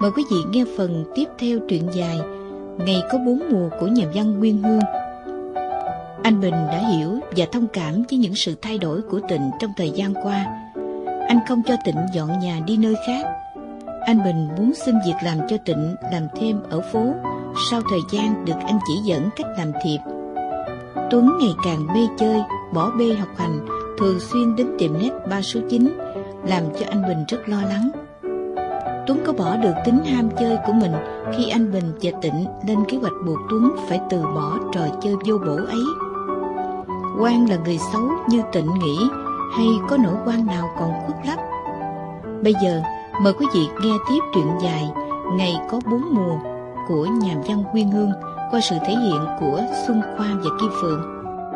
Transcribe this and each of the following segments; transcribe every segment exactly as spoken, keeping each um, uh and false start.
Mời quý vị nghe phần tiếp theo truyện dài Ngày có bốn mùa của nhà văn Nguyên Hương. Anh Bình đã hiểu và thông cảm với những sự thay đổi của Tịnh trong thời gian qua. Anh không cho Tịnh dọn nhà đi nơi khác. Anh Bình muốn xin việc làm cho Tịnh làm thêm ở phố, sau thời gian được anh chỉ dẫn cách làm thiệp. Tuấn ngày càng mê chơi, bỏ bê học hành, thường xuyên đến tiệm nét ba số chín, làm cho anh Bình rất lo lắng. Tuấn có bỏ được tính ham chơi của mình khi anh Bình và Tịnh lên kế hoạch buộc Tuấn phải từ bỏ trò chơi vô bổ ấy. Quang là người xấu như Tịnh nghĩ, hay có nỗi Quang nào còn khuất lấp? Bây giờ mời quý vị nghe tiếp truyện dài Ngày có bốn mùa của nhà văn Nguyên Hương qua sự thể hiện của Xuân Khoa và Kim Phượng.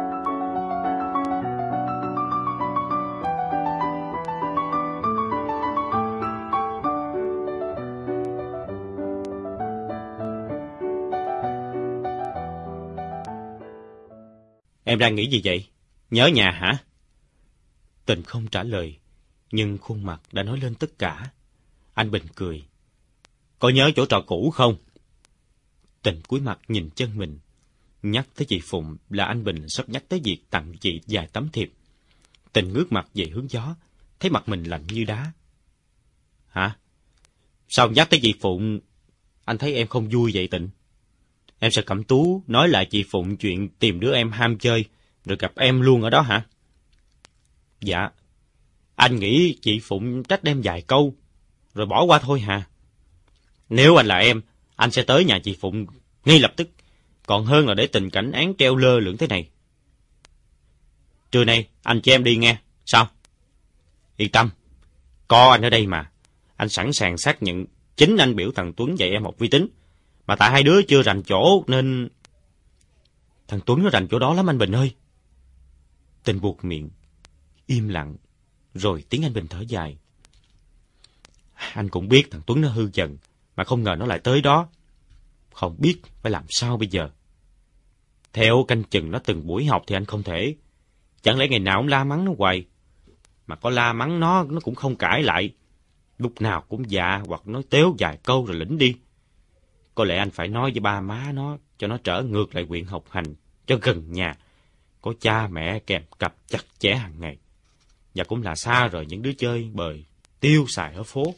Em đang nghĩ gì vậy? Nhớ nhà hả? Tịnh không trả lời, nhưng khuôn mặt đã nói lên tất cả. Anh Bình cười. Có nhớ chỗ trọ cũ không? Tịnh cúi mặt nhìn chân mình. Nhắc tới chị Phụng là anh Bình sắp nhắc tới việc tặng chị vài tấm thiệp. Tịnh ngước mặt về hướng gió, thấy mặt mình lạnh như đá. Hả? Sao nhắc tới chị Phụng, anh thấy em không vui vậy Tịnh? Em sợ Cẩm Tú nói lại chị Phụng chuyện tìm đứa em ham chơi, rồi gặp em luôn ở đó hả? Dạ. Anh nghĩ chị Phụng trách em vài câu, rồi bỏ qua thôi hả? Nếu anh là em, anh sẽ tới nhà chị Phụng ngay lập tức, còn hơn là để tình cảnh án treo lơ lửng thế này. Trưa nay, anh cho em đi nghe, sao? Yên tâm, có anh ở đây mà. Anh sẵn sàng xác nhận chính anh biểu thằng Tuấn dạy em học vi tính. Mà tại hai đứa chưa rành chỗ nên... Thằng Tuấn nó rành chỗ đó lắm anh Bình ơi. Tình buộc miệng, im lặng, rồi tiếng anh Bình thở dài. Anh cũng biết thằng Tuấn nó hư dần, mà không ngờ nó lại tới đó. Không biết phải làm sao bây giờ. Theo canh chừng nó từng buổi học thì anh không thể. Chẳng lẽ ngày nào cũng la mắng nó hoài. Mà có la mắng nó, nó cũng không cãi lại. Lúc nào cũng dạ hoặc nói tếu vài câu rồi lĩnh đi. Có lẽ anh phải nói với ba má nó cho nó trở ngược lại quyện học hành, cho gần nhà. Có cha mẹ kèm cặp chặt chẽ hàng ngày. Và cũng là xa rời những đứa chơi bời, tiêu xài ở phố.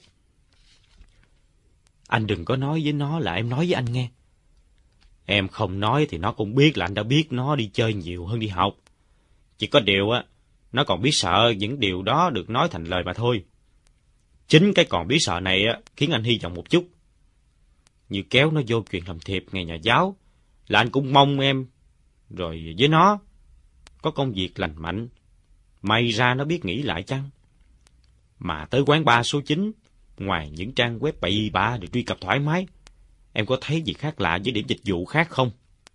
Anh đừng có nói với nó là em nói với anh nghe. Em không nói thì nó cũng biết là anh đã biết nó đi chơi nhiều hơn đi học. Chỉ có điều á, nó còn biết sợ những điều đó được nói thành lời mà thôi. Chính cái còn biết sợ này á, khiến anh hy vọng một chút. Như kéo nó vô chuyện làm thiệp ngày nhà giáo, là anh cũng mong em, rồi với nó, có công việc lành mạnh. May ra nó biết nghĩ lại chăng? Mà tới quán ba số chín, ngoài những trang web bậy bạ được truy cập thoải mái, em có thấy gì khác lạ với điểm dịch vụ khác không?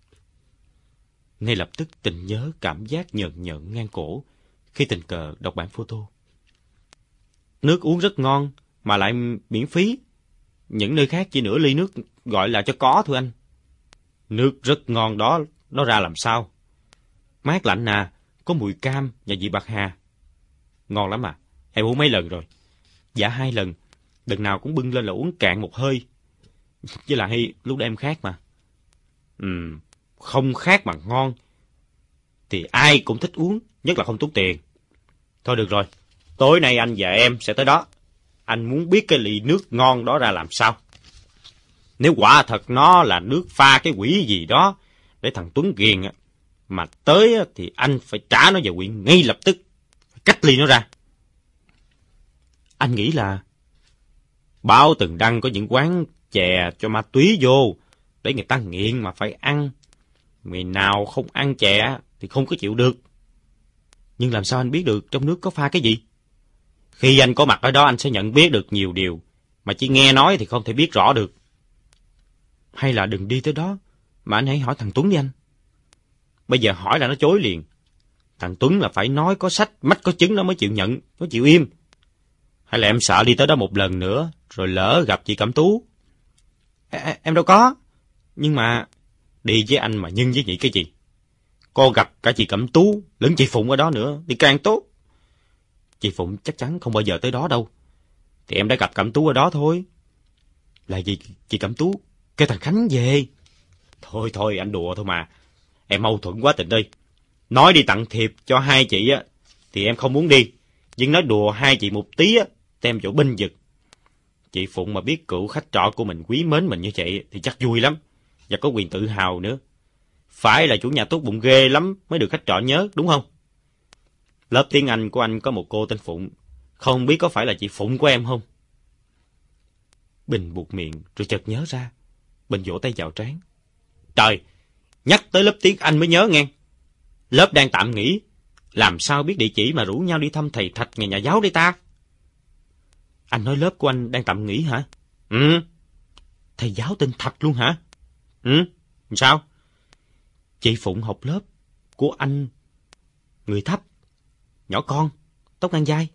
Ngay lập tức Tình nhớ cảm giác nhợn nhợn ngang cổ khi tình cờ đọc bản photo. Nước uống rất ngon, mà lại miễn phí. Những nơi khác chỉ nửa ly nước gọi là cho có thôi anh. Nước rất ngon đó, nó ra làm sao? Mát lạnh à, có mùi cam và vị bạc hà. Ngon lắm à, em uống mấy lần rồi? Dạ hai lần, lần nào cũng bưng lên là uống cạn một hơi. Với lại lúc đó em khát mà. Ừm, không khát mà ngon thì ai cũng thích uống, nhất là không tốn tiền. Thôi được rồi, tối nay anh và em sẽ tới đó. Anh muốn biết cái ly nước ngon đó ra làm sao. Nếu quả thật nó là nước pha cái quỷ gì đó để thằng Tuấn ghiền mà tới thì anh phải trả nó về huyện ngay lập tức, phải cách ly nó ra. Anh nghĩ là báo từng đăng có những quán chè cho ma túy vô để người ta nghiện mà phải ăn. Người nào không ăn chè thì không có chịu được. Nhưng làm sao anh biết được trong nước có pha cái gì? Khi anh có mặt ở đó anh sẽ nhận biết được nhiều điều mà chỉ nghe nói thì không thể biết rõ được. Hay là đừng đi tới đó mà anh hãy hỏi thằng Tuấn đi anh. Bây giờ hỏi là nó chối liền. Thằng Tuấn là phải nói có sách, mách có chứng nó mới chịu nhận, nó chịu im. Hay là em sợ đi tới đó một lần nữa rồi lỡ gặp chị Cẩm Tú? À, em đâu có. Nhưng mà đi với anh mà nhân với nhị cái gì? Cô gặp cả chị Cẩm Tú lẫn chị Phụng ở đó nữa thì càng tốt. Chị Phụng chắc chắn không bao giờ tới đó đâu. Thì em đã gặp Cẩm Tú ở đó thôi. Là gì chị Cẩm Tú kêu thằng Khánh về? Thôi thôi, anh đùa thôi mà. Em mâu thuẫn quá Tịnh ơi. Nói đi tặng thiệp cho hai chị á, thì em không muốn đi. Nhưng nói đùa hai chị một tí á, tem chỗ binh vực. Chị Phụng mà biết cựu khách trọ của mình quý mến mình như vậy thì chắc vui lắm. Và có quyền tự hào nữa. Phải là chủ nhà tốt bụng ghê lắm mới được khách trọ nhớ, đúng không? Lớp tiếng Anh của anh có một cô tên Phụng. Không biết có phải là chị Phụng của em không? Bình buột miệng rồi chợt nhớ ra. Bình vỗ tay vào trán. Trời, nhắc tới lớp tiếng Anh mới nhớ nghe. Lớp đang tạm nghỉ. Làm sao biết địa chỉ mà rủ nhau đi thăm thầy Thạch ngày nhà giáo đây ta? Anh nói lớp của anh đang tạm nghỉ hả? Ừ. Thầy giáo tên Thạch luôn hả? Ừ. Sao? Chị Phụng học lớp của anh. Người thấp, nhỏ con, tóc ngang vai.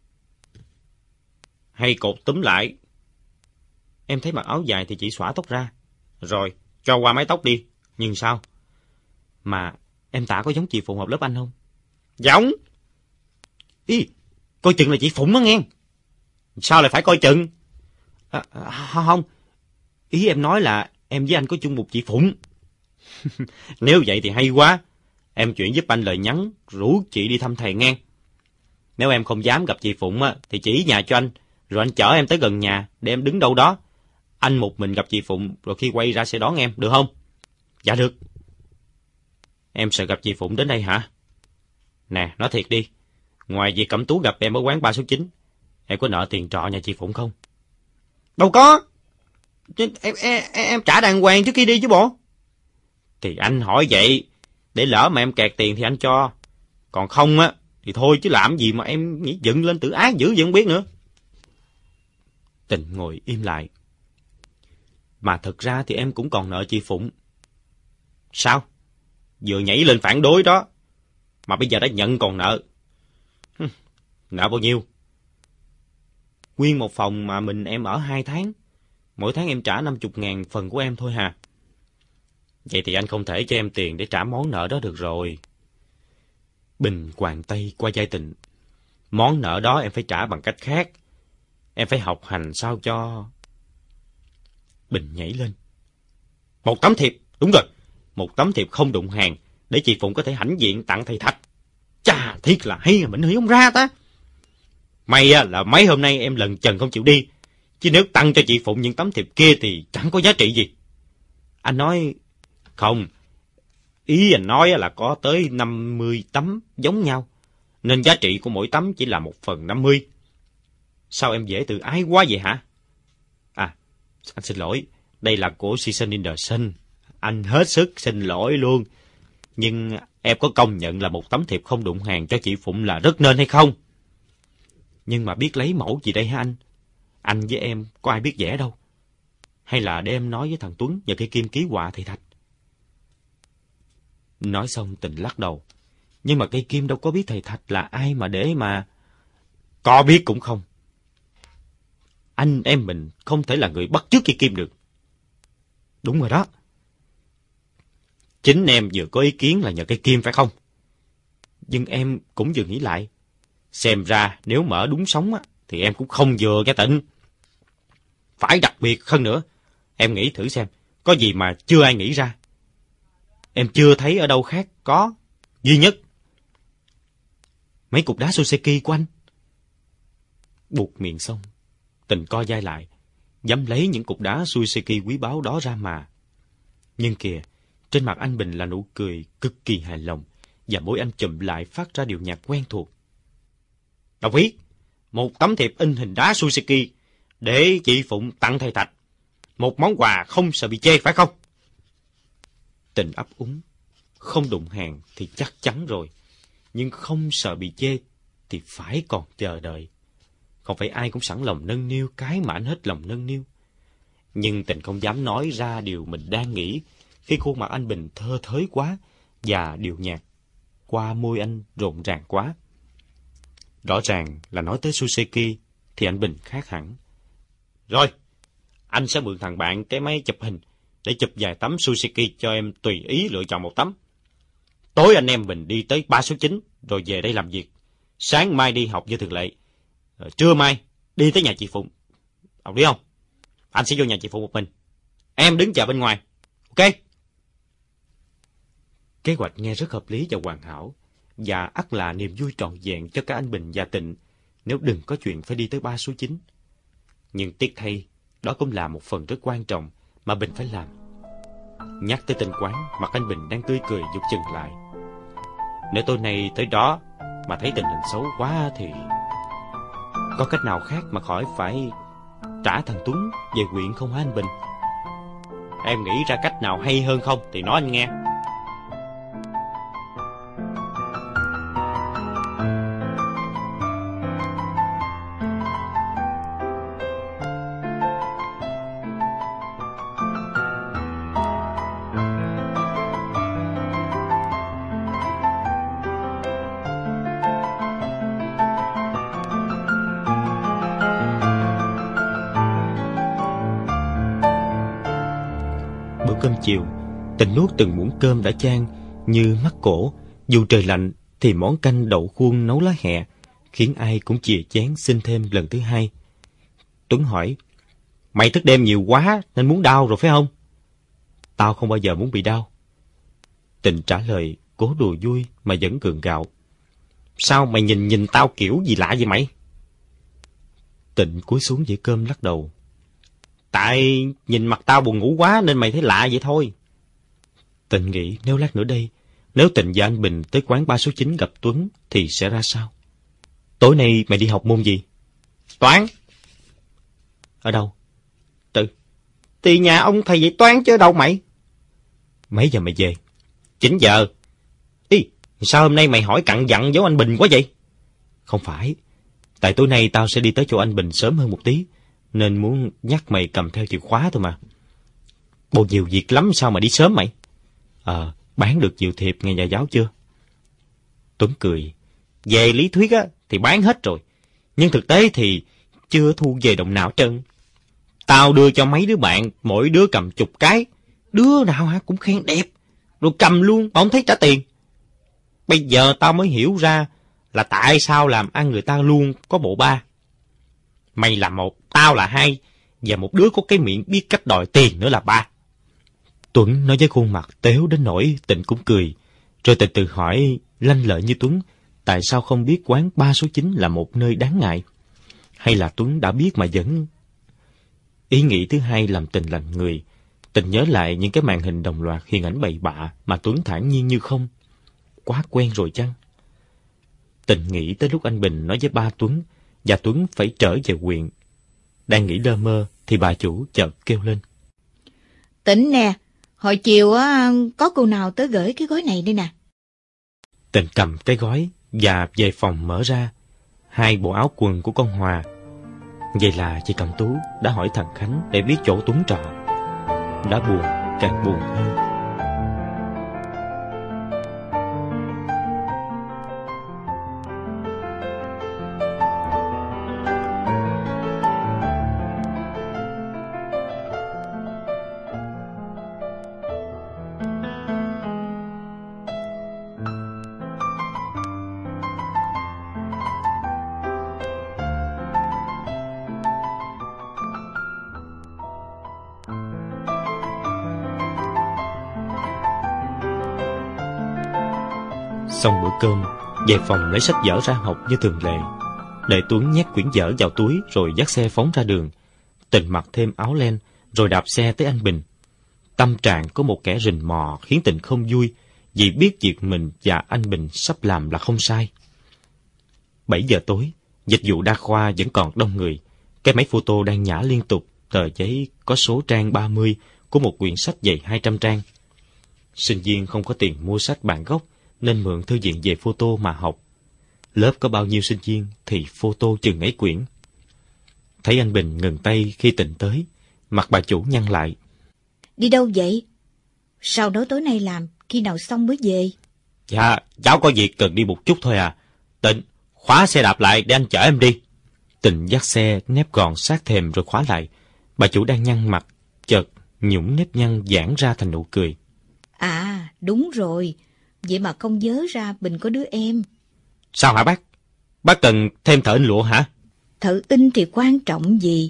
Hay cột túm lại. Em thấy mặc áo dài thì chị xõa tóc ra. Rồi, cho qua mái tóc đi. Nhưng sao? Mà em tả có giống chị Phụng học lớp anh không? Giống. Ý, coi chừng là chị Phụng đó nghe. Sao lại phải coi chừng? À, à, không, ý em nói là em với anh có chung một chị Phụng. Nếu vậy thì hay quá. Em chuyển giúp anh lời nhắn, rủ chị đi thăm thầy nghe. Nếu em không dám gặp chị Phụng á, thì chỉ nhà cho anh, rồi anh chở em tới gần nhà để em đứng đâu đó. Anh một mình gặp chị Phụng, rồi khi quay ra sẽ đón em, được không? Dạ được. Em sợ gặp chị Phụng đến đây hả? Nè, nói thiệt đi. Ngoài việc Cẩm Tú gặp em ở quán ba số chín, em có nợ tiền trọ nhà chị Phụng không? Đâu có. Em, em, em, em trả đàng hoàng trước khi đi chứ bộ. Thì anh hỏi vậy, để lỡ mà em kẹt tiền thì anh cho. Còn không á, thì thôi chứ làm gì mà em nghĩ dựng lên tự ái dữ vậy không biết nữa. Tình ngồi im lại. Mà thật ra thì em cũng còn nợ chị Phụng. Sao? Vừa nhảy lên phản đối đó, mà bây giờ đã nhận còn nợ. Nợ bao nhiêu? Nguyên một phòng mà mình em ở hai tháng. Mỗi tháng em trả năm mươi ngàn phần của em thôi hà. Vậy thì anh không thể cho em tiền để trả món nợ đó được rồi. Bình quàng tay qua vai Tịnh. Món nợ đó em phải trả bằng cách khác. Em phải học hành sao cho... Bình nhảy lên. Một tấm thiệp, đúng rồi. Một tấm thiệp không đụng hàng, để chị Phụng có thể hãnh diện tặng thầy Thạch. Chà, thiết là hay mà mình hiểu không ra ta. May là mấy hôm nay em lần chần không chịu đi. Chứ nếu tặng cho chị Phụng những tấm thiệp kia thì chẳng có giá trị gì. Anh nói... Không, ý anh nói là có tới năm mươi tấm giống nhau, nên giá trị của mỗi tấm chỉ là một phần năm mươi. Sao em dễ tự ái quá vậy hả? À, anh xin lỗi, đây là của Season in the Sun. Anh hết sức xin lỗi luôn. Nhưng em có công nhận là một tấm thiệp không đụng hàng cho chị Phụng là rất nên hay không? Nhưng mà biết lấy mẫu gì đây hả anh? Anh với em có ai biết vẽ đâu. Hay là để em nói với thằng Tuấn nhờ cây kim ký họa thầy Thạch? Nói xong Tịnh lắc đầu. Nhưng mà cây kim đâu có biết thầy Thạch là ai mà để mà... Có biết cũng không. Anh em mình không thể là người bắt chước cây kim được. Đúng rồi đó. Chính em vừa có ý kiến là nhờ cây kim phải không? Nhưng em cũng vừa nghĩ lại. Xem ra nếu mở đúng sóng á, thì em cũng không vừa nghe Tịnh. Phải đặc biệt hơn nữa. Em nghĩ thử xem, có gì mà chưa ai nghĩ ra. Em chưa thấy ở đâu khác có. Duy nhất. Mấy cục đá Soseki của anh. Buột miệng xong, Tịnh co vai lại, dám lấy những cục đá Soseki quý báu đó ra mà. Nhưng kìa, trên mặt anh Bình là nụ cười cực kỳ hài lòng, và môi anh chụm lại phát ra điệu nhạc quen thuộc. Đồng ý, một tấm thiệp in hình đá Soseki để chị Phụng tặng thầy Thạch. Một món quà không sợ bị chê phải không? Tịnh ấp úng. Không đụng hàng thì chắc chắn rồi. Nhưng không sợ bị chê thì phải còn chờ đợi. Không phải ai cũng sẵn lòng nâng niu cái mà anh hết lòng nâng niu. Nhưng Tịnh không dám nói ra điều mình đang nghĩ, khi khuôn mặt anh Bình thơ thới quá và điệu nhạc qua môi anh rộn ràng quá. Rõ ràng là nói tới Soseki thì anh Bình khác hẳn. Rồi, anh sẽ mượn thằng bạn cái máy chụp hình để chụp vài tấm Soseki cho em tùy ý lựa chọn một tấm. Tối anh em mình đi tới ba số chín rồi về đây làm việc. Sáng mai đi học như thường lệ. Rồi trưa mai đi tới nhà chị Phụng. Học đi không? anh sẽ vô nhà chị Phụ một mình. Em đứng chờ bên ngoài. Ok? Kế hoạch nghe rất hợp lý và hoàn hảo, và ắt là niềm vui trọn vẹn cho cả anh Bình và Tịnh nếu đừng có chuyện phải đi tới ba số chín. Nhưng tiếc thay, đó cũng là một phần rất quan trọng mà Bình phải làm. Nhắc tới tên quán, mặt anh Bình đang tươi cười dục chừng lại. Nếu tối nay tới đó mà thấy tình hình xấu quá thì có cách nào khác mà khỏi phải trả thằng Tuấn về huyện không hả anh Bình? Em nghĩ ra cách nào hay hơn không thì nói anh nghe. Cơm chiều, Tịnh nuốt từng muỗng cơm đã chan như mắc cổ. Dù trời lạnh thì món canh đậu khuôn nấu lá hẹ khiến ai cũng chìa chén xin thêm lần thứ hai. Tuấn hỏi: Mày thức đêm nhiều quá nên muốn đau rồi phải không? Tao không bao giờ muốn bị đau. Tịnh trả lời cố đùa vui mà vẫn gượng gạo: Sao mày nhìn nhìn tao kiểu gì lạ vậy mày? Tịnh cúi xuống dĩa cơm lắc đầu: Tại nhìn mặt tao buồn ngủ quá nên mày thấy lạ vậy thôi. Tịnh nghĩ nếu lát nữa đây, nếu Tịnh và anh Bình tới quán ba số chín gặp Tuấn thì sẽ ra sao? Tối nay mày đi học môn gì? Toán. Ở đâu? Tự. Thì nhà ông thầy dạy toán chứ đâu mày. Mấy giờ mày về? Chín giờ. Ý, sao hôm nay mày hỏi cặn dặn giống anh Bình quá vậy? Không phải. Tại tối nay tao sẽ đi tới chỗ anh Bình sớm hơn một tí, nên muốn nhắc mày cầm theo chìa khóa thôi mà. Bộ nhiều việc lắm sao mà đi sớm mày? Ờ, bán được nhiều thiệp ngày nhà giáo chưa? Tuấn cười: Về lý thuyết á thì bán hết rồi, nhưng thực tế thì chưa thu về đồng nào trơn. Tao đưa cho mấy đứa bạn, mỗi đứa cầm chục cái, đứa nào hả cũng khen đẹp, rồi cầm luôn mà không thấy trả tiền. Bây giờ tao mới hiểu ra là tại sao làm ăn người ta luôn có bộ ba. Mày là một, tao là hai, và một đứa có cái miệng biết cách đòi tiền nữa là ba. Tuấn nói với khuôn mặt tếu đến nỗi Tịnh cũng cười, rồi từ từ hỏi lanh lợi như Tuấn tại sao không biết quán ba số chín là một nơi đáng ngại. Hay là Tuấn đã biết mà vẫn... Ý nghĩ thứ hai làm Tịnh lạnh người. Tịnh nhớ lại những cái màn hình đồng loạt hình ảnh bậy bạ mà Tuấn thản nhiên như không. Quá quen rồi chăng? Tịnh nghĩ tới lúc anh Bình nói với ba Tuấn và Tuấn phải trở về huyện. Đang nghĩ lơ mơ thì bà chủ chợt kêu lên: Tịnh nè, hồi chiều á có cô nào tới gửi cái gói này đây nè. Tịnh cầm cái gói và về phòng mở ra hai bộ áo quần của con Hòa. Vậy là chị Cẩm Tú đã hỏi thằng Khánh để biết chỗ Tuấn trọ. Đã buồn càng buồn hơn. Xong bữa cơm, về phòng lấy sách vở ra học như thường lệ. Để Tuấn nhét quyển vở vào túi rồi dắt xe phóng ra đường. Tịnh mặc thêm áo len rồi đạp xe tới anh Bình. Tâm trạng có một kẻ rình mò khiến Tịnh không vui, vì biết việc mình và anh Bình sắp làm là không sai. Bảy giờ tối, dịch vụ đa khoa vẫn còn đông người. Cái máy photo đang nhả liên tục tờ giấy có số trang ba mươi của một quyển sách dày hai trăm trang. Sinh viên không có tiền mua sách bản gốc nên mượn thư viện về photo mà học. Lớp có bao nhiêu sinh viên thì photo chừng ấy quyển. Thấy anh Bình ngừng tay khi Tịnh tới, mặt bà chủ nhăn lại. Đi đâu vậy? Sao đó tối nay làm, khi nào xong mới về? Dạ, cháu có việc cần đi một chút thôi à. Tịnh, khóa xe đạp lại để anh chở em đi. Tịnh dắt xe nép gọn sát thềm rồi khóa lại. Bà chủ đang nhăn mặt, chợt nhũng nếp nhăn giãn ra thành nụ cười. À, đúng rồi. Vậy mà không nhớ ra Bình có đứa em. Sao hả bác? Bác cần thêm thợ in lụa hả? Thợ in thì quan trọng gì?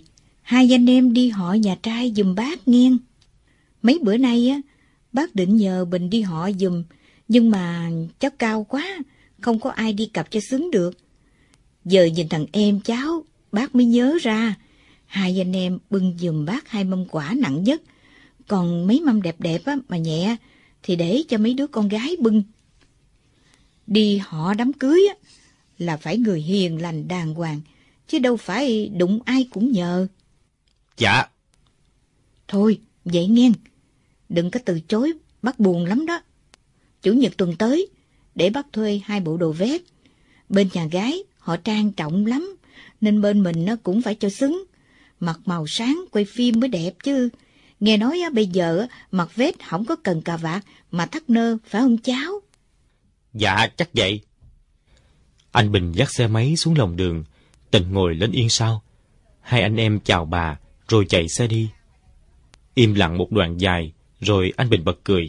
hai anh em đi họ nhà trai giùm bác nghe. Mấy bữa nay á, bác định nhờ Bình đi họ giùm, nhưng mà cháu cao quá, không có ai đi cặp cho xứng được. Giờ nhìn thằng em cháu, bác mới nhớ ra, hai anh em bưng giùm bác hai mâm quả nặng nhất, còn mấy mâm đẹp đẹp á, mà nhẹ thì để cho mấy đứa con gái bưng. Đi họ đám cưới á, là phải người hiền lành đàng hoàng, chứ đâu phải đụng ai cũng nhờ. Dạ. Thôi, vậy nghe, đừng có từ chối, bác buồn lắm đó. Chủ nhật tuần tới, để bác thuê hai bộ đồ vest. Bên nhà gái, họ trang trọng lắm, nên bên mình nó cũng phải cho xứng. Mặc màu sáng, quay phim mới đẹp chứ. Nghe nói á, bây giờ á, mặc vest không có cần cà vạt, mà thắt nơ, phải không cháu? Dạ, chắc vậy. Anh Bình dắt xe máy xuống lòng đường, Tình ngồi lên yên sau. Hai anh em chào bà, rồi chạy xe đi. Im lặng một đoạn dài, rồi anh Bình bật cười.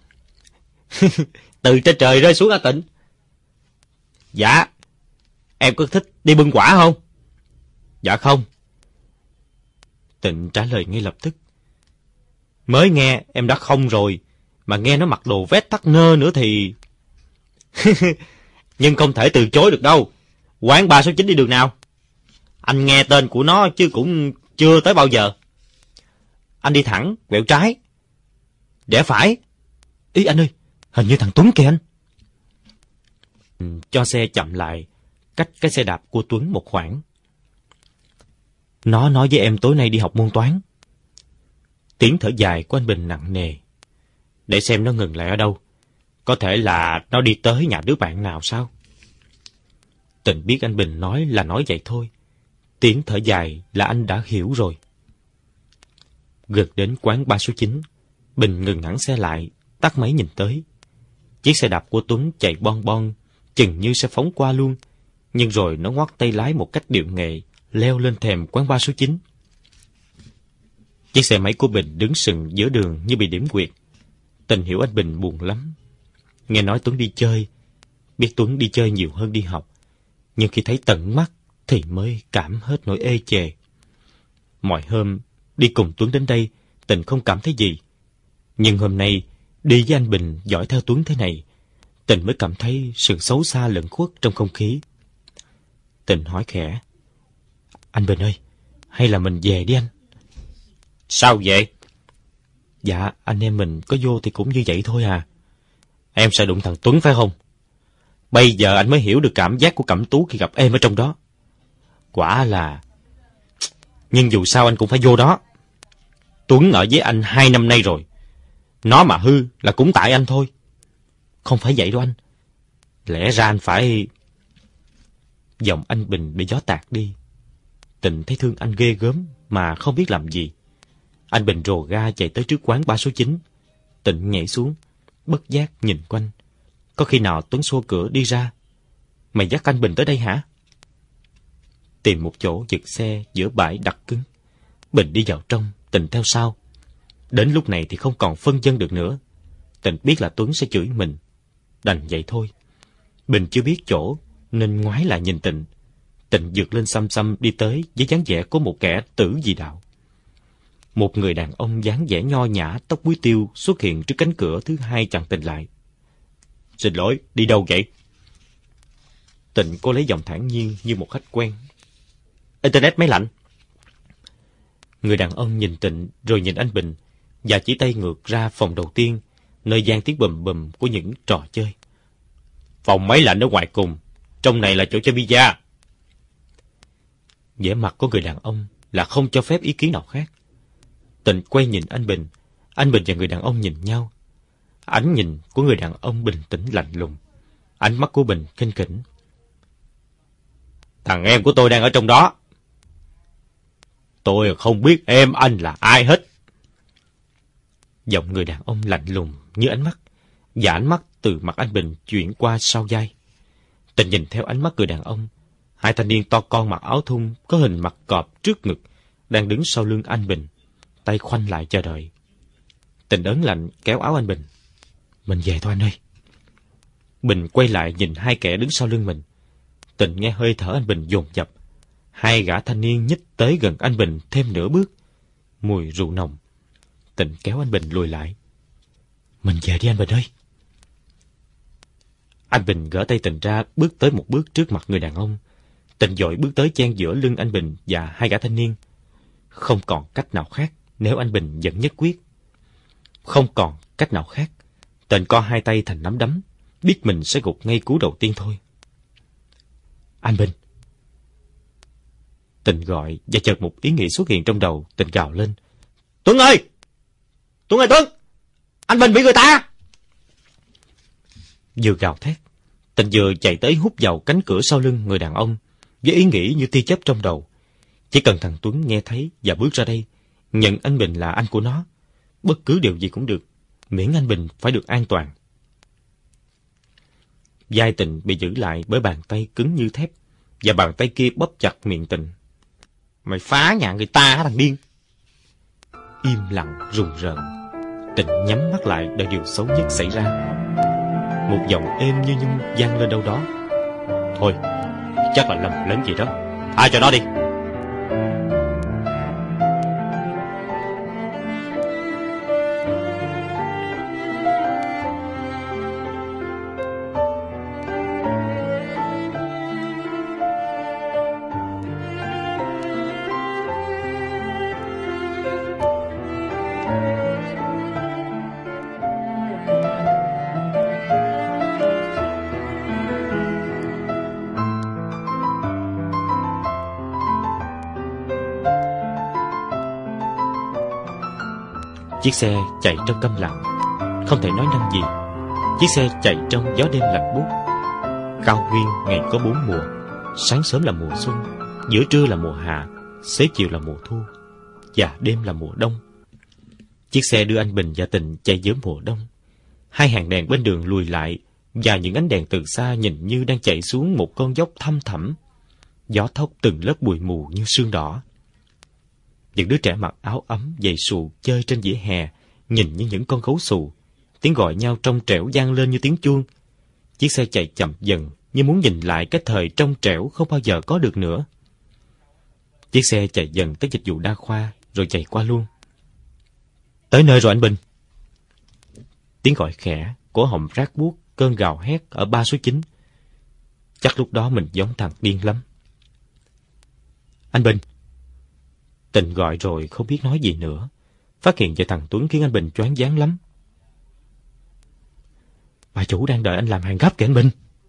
Từ trên trời rơi xuống hả Tịnh? Dạ. Em có thích đi bưng quả không? Dạ không. Tịnh trả lời ngay lập tức. Mới nghe em đã không rồi, mà nghe nó mặc đồ vest thắt nơ nữa thì... Nhưng không thể từ chối được đâu. Quán ba số chín đi đường nào? Anh nghe tên của nó chứ cũng chưa tới bao giờ. Anh đi thẳng, quẹo trái. Rẽ phải. Ý anh ơi, hình như thằng Tuấn kìa anh. Cho xe chậm lại, cách cái xe đạp của Tuấn một khoảng. Nó nói với em tối nay đi học môn toán. Tiếng thở dài của anh Bình nặng nề. Để xem nó ngừng lại ở đâu. Có thể là nó đi tới nhà đứa bạn nào sao? Tình biết anh Bình nói là nói vậy thôi. Tiếng thở dài là anh đã hiểu rồi. Gần đến quán ba số chín, Bình ngừng hẳn xe lại, tắt máy nhìn tới. Chiếc xe đạp của Tuấn chạy bon bon, chừng như sẽ phóng qua luôn. Nhưng rồi nó ngoắt tay lái một cách điệu nghệ, leo lên thềm quán ba số chín. Chiếc xe máy của Bình đứng sừng giữa đường như bị điểm quyệt. Tình hiểu anh Bình buồn lắm. Nghe nói Tuấn đi chơi, biết Tuấn đi chơi nhiều hơn đi học. Nhưng khi thấy tận mắt thì mới cảm hết nỗi ê chề. Mọi hôm đi cùng Tuấn đến đây, Tình không cảm thấy gì. Nhưng hôm nay đi với anh Bình dõi theo Tuấn thế này, Tình mới cảm thấy sự xấu xa lẫn khuất trong không khí. Tình hỏi khẽ. Anh Bình ơi, hay là mình về đi anh? Sao vậy? Dạ, anh em mình có vô thì cũng như vậy thôi à. Em sợ đụng thằng Tuấn phải không? Bây giờ anh mới hiểu được cảm giác của Cẩm Tú khi gặp em ở trong đó. Quả là... Nhưng dù sao anh cũng phải vô đó. Tuấn ở với anh hai năm nay rồi. Nó mà hư là cũng tại anh thôi. Không phải vậy đâu anh. Lẽ ra anh phải... Giọng anh Bình bị gió tạt đi. Tình thấy thương anh ghê gớm mà không biết làm gì. Anh Bình rồ ga chạy tới trước quán ba số chín. Tịnh nhảy xuống, bất giác nhìn quanh. Có khi nào Tuấn xô cửa đi ra? Mày dắt anh Bình tới đây hả? Tìm một chỗ giật xe giữa bãi đặc cứng. Bình đi vào trong, Tịnh theo sau. Đến lúc này thì không còn phân vân được nữa. Tịnh biết là Tuấn sẽ chửi mình. Đành vậy thôi. Bình chưa biết chỗ nên ngoái lại nhìn Tịnh. Tịnh vượt lên xăm xăm đi tới với dáng vẻ của một kẻ tử dị đạo. Một người đàn ông dáng vẻ nho nhã, tóc búi tiêu xuất hiện trước cánh cửa thứ hai chặn Tịnh lại. Xin lỗi, đi đâu vậy? Tịnh cô lấy giọng thản nhiên như một khách quen. Internet máy lạnh. Người đàn ông nhìn Tịnh rồi nhìn anh Bình và chỉ tay ngược ra phòng đầu tiên, nơi vang tiếng bùm bùm của những trò chơi. Phòng máy lạnh ở ngoài cùng, trong này là chỗ chơi bida. Vẻ mặt của người đàn ông là không cho phép ý kiến nào khác. Tịnh quay nhìn anh Bình, anh Bình và người đàn ông nhìn nhau. Ánh nhìn của người đàn ông bình tĩnh lạnh lùng, ánh mắt của Bình khinh khỉnh. Thằng em của tôi đang ở trong đó. Tôi không biết em anh là ai hết. Giọng người đàn ông lạnh lùng như ánh mắt, và ánh mắt từ mặt anh Bình chuyển qua sau vai. Tịnh nhìn theo ánh mắt người đàn ông. Hai thanh niên to con mặc áo thun có hình mặt cọp trước ngực đang đứng sau lưng anh Bình, tay khoanh lại chờ đợi. Tịnh ớn lạnh kéo áo anh Bình. Mình về thôi anh ơi. Bình quay lại nhìn hai kẻ đứng sau lưng mình. Tịnh nghe hơi thở anh Bình dồn dập. Hai gã thanh niên nhích tới gần anh Bình thêm nửa bước. Mùi rượu nồng. Tịnh kéo anh Bình lùi lại. Mình về đi anh Bình ơi. Anh Bình gỡ tay Tịnh ra, bước tới một bước trước mặt người đàn ông. Tịnh vội bước tới chen giữa lưng anh Bình và hai gã thanh niên. Không còn cách nào khác nếu anh Bình vẫn nhất quyết. Không còn cách nào khác. Tịnh co hai tay thành nắm đấm, biết mình sẽ gục ngay cú đầu tiên thôi. Anh Bình. Tịnh gọi, và chợt một ý nghĩ xuất hiện trong đầu. Tịnh gào lên. Tuấn ơi! Tuấn ơi Tuấn! Anh Bình bị người ta! Vừa gào thét, Tịnh vừa chạy tới hút vào cánh cửa sau lưng người đàn ông, với ý nghĩ như tia chớp trong đầu. Chỉ cần thằng Tuấn nghe thấy và bước ra đây, nhận anh Bình là anh của nó, bất cứ điều gì cũng được, miễn anh Bình phải được an toàn. Vai Tịnh bị giữ lại bởi bàn tay cứng như thép, và bàn tay kia bóp chặt miệng Tịnh. Mày phá nhà người ta hả thằng điên? Im lặng rùng rợn, Tịnh nhắm mắt lại đợi điều xấu nhất xảy ra. Một giọng êm như nhung vang lên đâu đó. Thôi, chắc là lầm lớn gì đó. Tha cho nó đi. Chiếc xe chạy trong câm lặng, không thể nói năng gì. Chiếc xe chạy trong gió đêm lạnh buốt. Cao Nguyên ngày có bốn mùa. Sáng sớm là mùa xuân, giữa trưa là mùa hạ, xế chiều là mùa thu, và đêm là mùa đông. Chiếc xe đưa anh Bình và Tịnh chạy giữa mùa đông. Hai hàng đèn bên đường lùi lại, và những ánh đèn từ xa nhìn như đang chạy xuống một con dốc thăm thẳm. Gió thốc từng lớp bụi mù như sương đỏ. Những đứa trẻ mặc áo ấm giày xù chơi trên vỉa hè, nhìn như những con gấu xù. Tiếng gọi nhau trong trẻo vang lên như tiếng chuông. Chiếc xe chạy chậm dần, như muốn nhìn lại cái thời trong trẻo không bao giờ có được nữa. Chiếc xe chạy dần tới dịch vụ đa khoa, rồi chạy qua luôn. Tới nơi rồi anh Bình. Tiếng gọi khẽ, cổ họng rát buốt, cơn gào hét ở ba số chín. Chắc lúc đó mình giống thằng điên lắm. Anh Bình. Tịnh gọi rồi không biết nói gì nữa. Phát hiện về thằng Tuấn khiến anh Bình choáng váng lắm. Bà chủ đang đợi anh làm hàng gấp kìa anh Bình.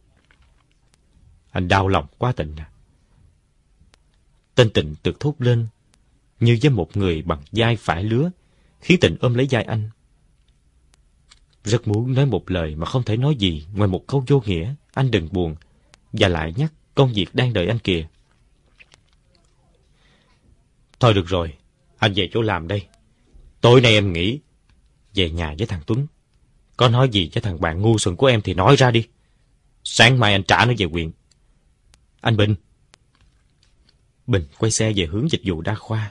Anh đau lòng quá Tịnh à. Tên Tịnh tự thốt lên, như với một người bằng vai phải lứa, khiến Tịnh ôm lấy vai anh. Rất muốn nói một lời mà không thể nói gì ngoài một câu vô nghĩa, anh đừng buồn, và lại nhắc công việc đang đợi anh kìa. Thôi được rồi, anh về chỗ làm đây. Tối nay em nghỉ, về nhà với thằng Tuấn. Có nói gì cho thằng bạn ngu xuẩn của em thì nói ra đi. Sáng mai anh trả nó về huyện. Anh Bình. Bình quay xe về hướng dịch vụ đa khoa.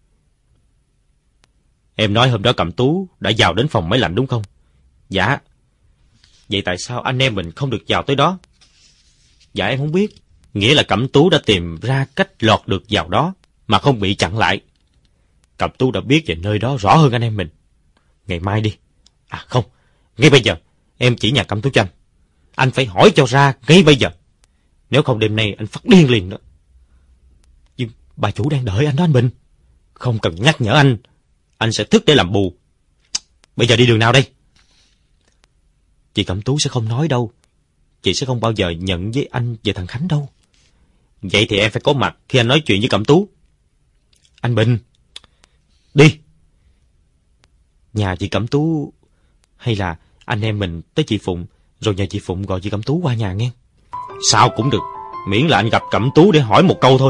Em nói hôm đó Cẩm Tú đã vào đến phòng máy lạnh đúng không? Dạ. Vậy tại sao anh em mình không được vào tới đó? Dạ em không biết. Nghĩa là Cẩm Tú đã tìm ra cách lọt được vào đó mà không bị chặn lại. Cẩm Tú đã biết về nơi đó rõ hơn anh em mình. Ngày mai đi. À không, ngay bây giờ em chỉ nhà Cẩm Tú cho anh. Anh phải hỏi cho ra ngay bây giờ. Nếu không đêm nay anh phát điên liền đó. Nhưng bà chủ đang đợi anh đó anh Bình. Không cần nhắc nhở anh, anh sẽ thức để làm bù. Bây giờ đi đường nào đây? Chị Cẩm Tú sẽ không nói đâu. Chị sẽ không bao giờ nhận với anh về thằng Khánh đâu. Vậy thì em phải có mặt khi anh nói chuyện với Cẩm Tú. Anh Bình. Đi. Nhà chị Cẩm Tú. Hay là anh em mình tới chị Phụng, rồi nhờ chị Phụng gọi chị Cẩm Tú qua nhà nghe. Sao cũng được, miễn là anh gặp Cẩm Tú để hỏi một câu thôi.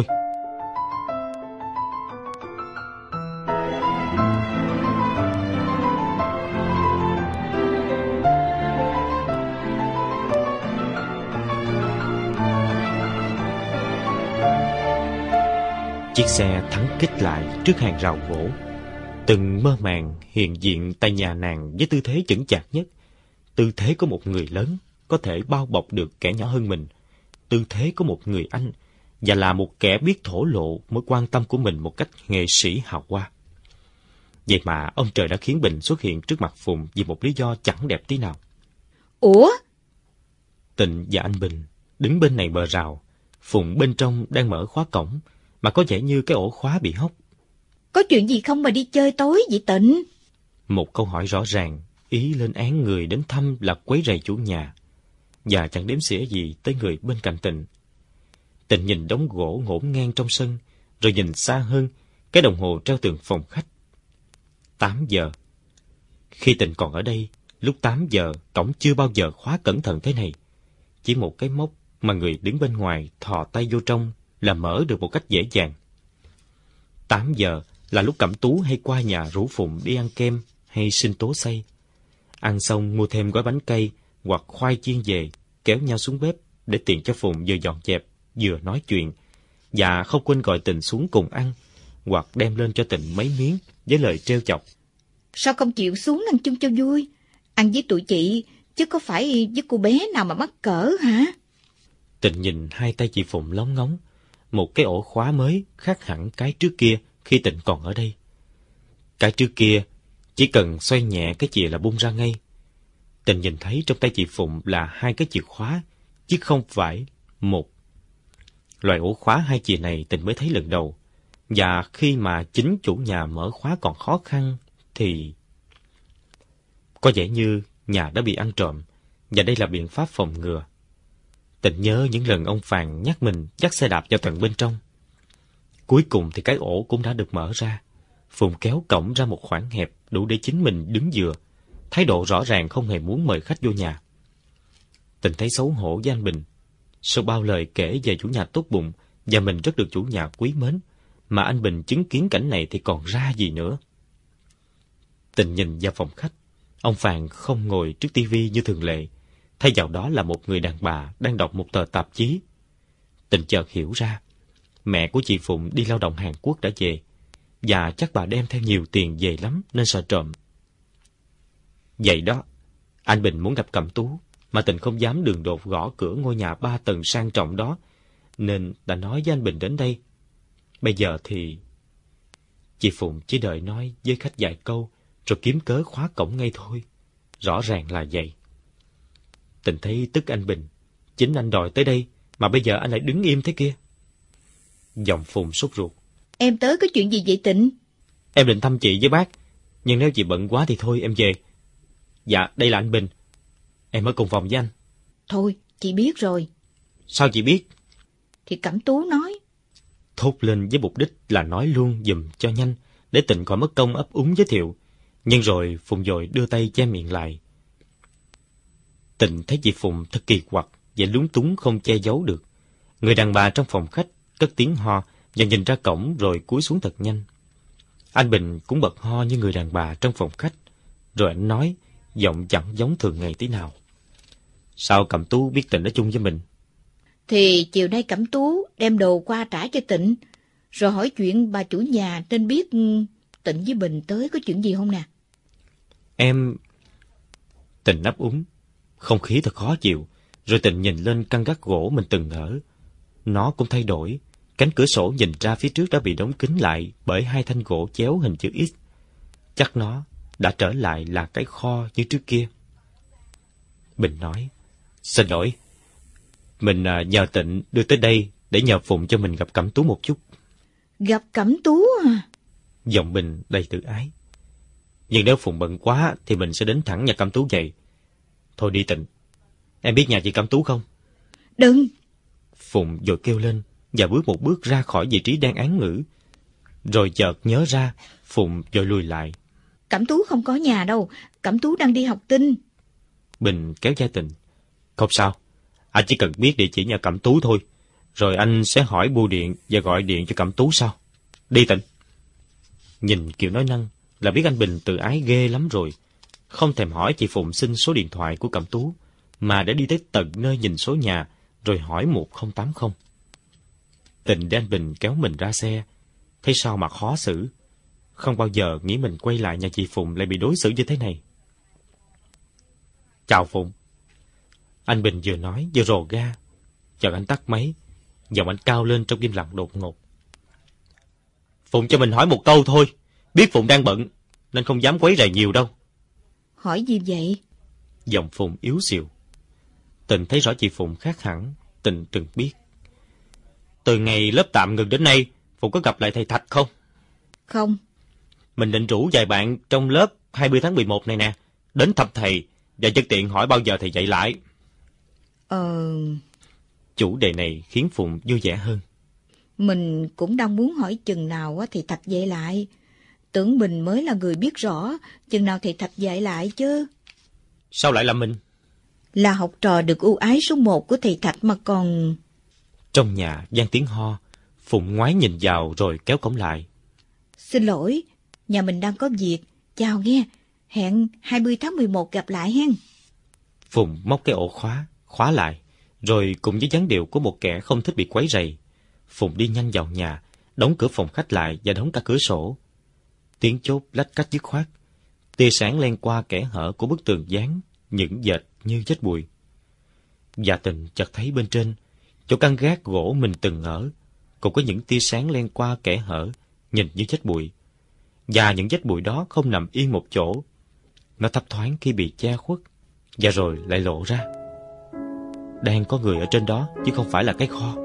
Chiếc xe thắng kích lại trước hàng rào gỗ. Từng mơ màng hiện diện tại nhà nàng với tư thế chững chạc nhất. Tư thế của một người lớn có thể bao bọc được kẻ nhỏ hơn mình. Tư thế của một người anh và là một kẻ biết thổ lộ mối quan tâm của mình một cách nghệ sĩ hào hoa. Vậy mà ông trời đã khiến Bình xuất hiện trước mặt Phùng vì một lý do chẳng đẹp tí nào. Ủa? Tịnh và anh Bình đứng bên này bờ rào, Phùng bên trong đang mở khóa cổng, mà có vẻ như cái ổ khóa bị hóc. Có chuyện gì không mà đi chơi tối vậy Tịnh? Một câu hỏi rõ ràng, ý lên án người đến thăm là quấy rầy chủ nhà, và chẳng đếm xỉa gì tới người bên cạnh Tịnh. Tịnh nhìn đống gỗ ngổn ngang trong sân, rồi nhìn xa hơn, cái đồng hồ treo tường phòng khách. Tám giờ. Khi Tịnh còn ở đây, lúc tám giờ, cổng chưa bao giờ khóa cẩn thận thế này. Chỉ một cái móc mà người đứng bên ngoài thò tay vô trong là mở được một cách dễ dàng. Tám giờ là lúc Cẩm Tú hay qua nhà rủ Phụng đi ăn kem hay sinh tố xay. Ăn xong mua thêm gói bánh cây hoặc khoai chiên về, kéo nhau xuống bếp để tiện cho Phụng vừa dọn dẹp, vừa nói chuyện, và không quên gọi Tịnh xuống cùng ăn, hoặc đem lên cho Tịnh mấy miếng với lời trêu chọc. Sao không chịu xuống ăn chung cho vui? Ăn với tụi chị, chứ có phải với cô bé nào mà mắc cỡ hả? Tịnh nhìn hai tay chị Phụng lóng ngóng, một cái ổ khóa mới khác hẳn cái trước kia khi Tịnh còn ở đây. Cái trước kia, chỉ cần xoay nhẹ cái chìa là bung ra ngay. Tịnh nhìn thấy trong tay chị Phụng là hai cái chìa khóa, chứ không phải một. Loại ổ khóa hai chìa này Tịnh mới thấy lần đầu, và khi mà chính chủ nhà mở khóa còn khó khăn thì... Có vẻ như nhà đã bị ăn trộm, và đây là biện pháp phòng ngừa. Tịnh nhớ những lần ông Phàn nhắc mình dắt xe đạp vào tận bên trong. Cuối cùng thì cái ổ cũng đã được mở ra. Phụng kéo cổng ra một khoảng hẹp đủ để chính mình đứng dựa, thái độ rõ ràng không hề muốn mời khách vô nhà. Tịnh thấy xấu hổ với anh Bình. Sau bao lời kể về chủ nhà tốt bụng và mình rất được chủ nhà quý mến, mà anh Bình chứng kiến cảnh này thì còn ra gì nữa. Tịnh nhìn vào phòng khách. Ông Phàn không ngồi trước tivi như thường lệ, thay vào đó là một người đàn bà đang đọc một tờ tạp chí. Tịnh chợt hiểu ra, mẹ của chị Phụng đi lao động Hàn Quốc đã về, và chắc bà đem theo nhiều tiền về lắm nên sợ trộm. Vậy đó, anh Bình muốn gặp Cẩm Tú, mà Tịnh không dám đường đột gõ cửa ngôi nhà ba tầng sang trọng đó, nên đã nói với anh Bình đến đây. Bây giờ thì... Chị Phụng chỉ đợi nói với khách vài câu, rồi kiếm cớ khóa cổng ngay thôi. Rõ ràng là vậy. Tịnh thấy tức anh Bình. Chính anh đòi tới đây, mà bây giờ anh lại đứng im thế kia. Giọng Phụng sốt ruột. Em tới có chuyện gì vậy Tịnh? Em định thăm chị với bác, nhưng nếu chị bận quá thì thôi em về. Dạ, đây là anh Bình. Em ở cùng phòng với anh. Thôi, chị biết rồi. Sao chị biết? Thì Cẩm Tú nói. Thốt lên với mục đích là nói luôn giùm cho nhanh, để Tịnh khỏi mất công ấp úng giới thiệu. Nhưng rồi Phụng vội đưa tay che miệng lại. Tịnh thấy chị Phụng thật kỳ quặc và lúng túng không che giấu được. Người đàn bà trong phòng khách cất tiếng ho và nhìn ra cổng rồi cúi xuống thật nhanh. Anh Bình cũng bật ho như người đàn bà trong phòng khách. Rồi anh nói, giọng chẳng giống thường ngày tí nào. Sao Cẩm Tú biết Tịnh ở chung với mình? Thì chiều nay Cẩm Tú đem đồ qua trả cho Tịnh, rồi hỏi chuyện bà chủ nhà nên biết Tịnh với Bình tới có chuyện gì không nè. Em... Tịnh ấp úng. Không khí thật khó chịu. Rồi Tịnh nhìn lên căn gác gỗ mình từng ở. Nó cũng thay đổi. Cánh cửa sổ nhìn ra phía trước đã bị đóng kín lại bởi hai thanh gỗ chéo hình chữ X. Chắc nó đã trở lại là cái kho như trước kia. Bình nói, xin lỗi. Mình à, nhờ Tịnh đưa tới đây để nhờ Phụng cho mình gặp Cẩm Tú một chút. Gặp Cẩm Tú à? Giọng Bình đầy tự ái. Nhưng nếu Phụng bận quá thì mình sẽ đến thẳng nhà Cẩm Tú vậy. Thôi đi Tịnh. Em biết nhà chị Cẩm Tú không? Đừng. Phụng vội kêu lên và bước một bước ra khỏi vị trí đang án ngữ. Rồi chợt nhớ ra, Phụng vội lùi lại. Cẩm Tú không có nhà đâu. Cẩm Tú đang đi học tin. Bình kéo vai Tịnh. Không sao. Anh chỉ cần biết địa chỉ nhà Cẩm Tú thôi. Rồi anh sẽ hỏi bưu điện và gọi điện cho Cẩm Tú sau. Đi Tịnh. Nhìn kiểu nói năng là biết anh Bình tự ái ghê lắm rồi. Không thèm hỏi chị Phụng xin số điện thoại của Cẩm Tú, mà đã đi tới tận nơi nhìn số nhà, rồi hỏi một không tám không. Tịnh để anh Bình kéo mình ra xe. Thấy sao mà khó xử. Không bao giờ nghĩ mình quay lại nhà chị Phụng lại bị đối xử như thế này. Chào Phụng. Anh Bình vừa nói vừa rồ ga. Chợt anh tắt máy. Giọng anh cao lên trong im lặng đột ngột. Phụng cho mình hỏi một câu thôi. Biết Phụng đang bận, nên không dám quấy rầy nhiều đâu. Hỏi gì vậy? Giọng Phụng yếu xìu. Tình thấy rõ chị Phụng khác hẳn. Tình từng biết. Từ ngày lớp tạm ngừng đến nay, Phụng có gặp lại thầy Thạch không? Không. Mình định rủ vài bạn trong lớp hai mươi tháng mười một này nè, đến thăm thầy và nhân tiện hỏi bao giờ thầy dạy lại. Ờ... Chủ đề này khiến Phụng vui vẻ hơn. Mình cũng đang muốn hỏi chừng nào thì Thạch dạy lại. Tưởng mình mới là người biết rõ chừng nào thầy Thạch dạy lại chứ. Sao lại là mình? Là học trò được ưu ái số một của thầy Thạch mà còn... Trong nhà vang tiếng ho. Phụng ngoái nhìn vào rồi kéo cổng lại. Xin lỗi, nhà mình đang có việc. Chào nghe, hẹn hai mươi tháng mười một gặp lại hen. Phụng móc cái ổ khóa, khóa lại, rồi cùng với dáng điệu của một kẻ không thích bị quấy rầy, Phụng đi nhanh vào nhà, đóng cửa phòng khách lại và đóng cả cửa sổ. Tiếng chốt lách cách dứt khoát, tia sáng len qua kẽ hở của bức tường dán, những dệt như vết bụi. Và Tình chợt thấy bên trên, chỗ căn gác gỗ mình từng ở, cũng có những tia sáng len qua kẽ hở, nhìn như vết bụi. Và những vết bụi đó không nằm yên một chỗ. Nó thấp thoáng khi bị che khuất, và rồi lại lộ ra. Đang có người ở trên đó, chứ không phải là cái kho.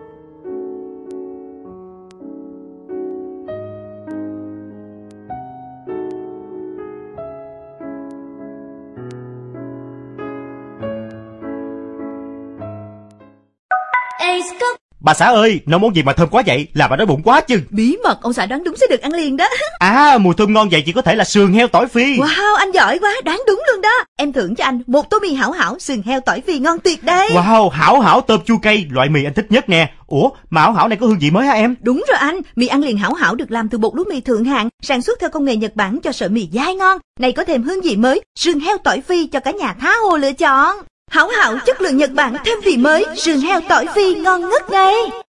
Bà xã ơi, nấu món gì mà thơm quá vậy? Làm bà đói bụng quá chừng. Bí mật, ông xã đoán đúng sẽ được ăn liền đó. À, mùi thơm ngon vậy chỉ có thể là sườn heo tỏi phi. Wow, anh giỏi quá, đoán đúng luôn đó. Em thưởng cho anh một tô mì hảo hảo sườn heo tỏi phi ngon tuyệt đây. Wow, hảo hảo tôm chua cay, loại mì anh thích nhất nè. Ủa, mà hảo hảo này có hương vị mới hả em? Đúng rồi anh, mì ăn liền hảo hảo được làm từ bột lúa mì thượng hạng, sản xuất theo công nghệ Nhật Bản cho sợi mì dai ngon. Này có thêm hương vị mới, sườn heo tỏi phi cho cả nhà tha hồ lựa chọn. Hảo hảo chất lượng Nhật Bản thêm vị mới, sườn heo tỏi phi ngon ngất ngây.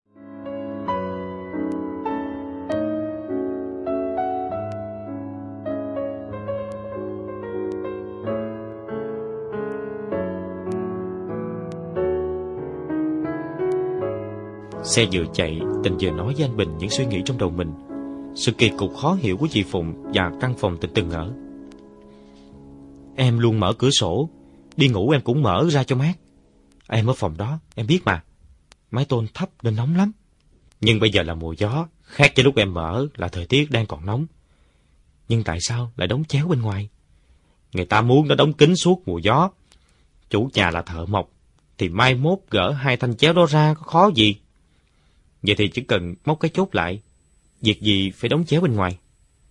Xe vừa chạy, Tình vừa nói với anh Bình những suy nghĩ trong đầu mình, sự kỳ cục khó hiểu của chị Phụng và căn phòng Tình từng ở. Em luôn mở cửa sổ, đi ngủ em cũng mở ra cho mát. Em ở phòng đó, em biết mà, mái tôn thấp nên nóng lắm. Nhưng bây giờ là mùa gió, khác với lúc em mở là thời tiết đang còn nóng. Nhưng tại sao lại đóng chéo bên ngoài? Người ta muốn nó đóng kín suốt mùa gió. Chủ nhà là thợ mộc, thì mai mốt gỡ hai thanh chéo đó ra có khó gì. Vậy thì chỉ cần móc cái chốt lại, việc gì phải đóng chéo bên ngoài.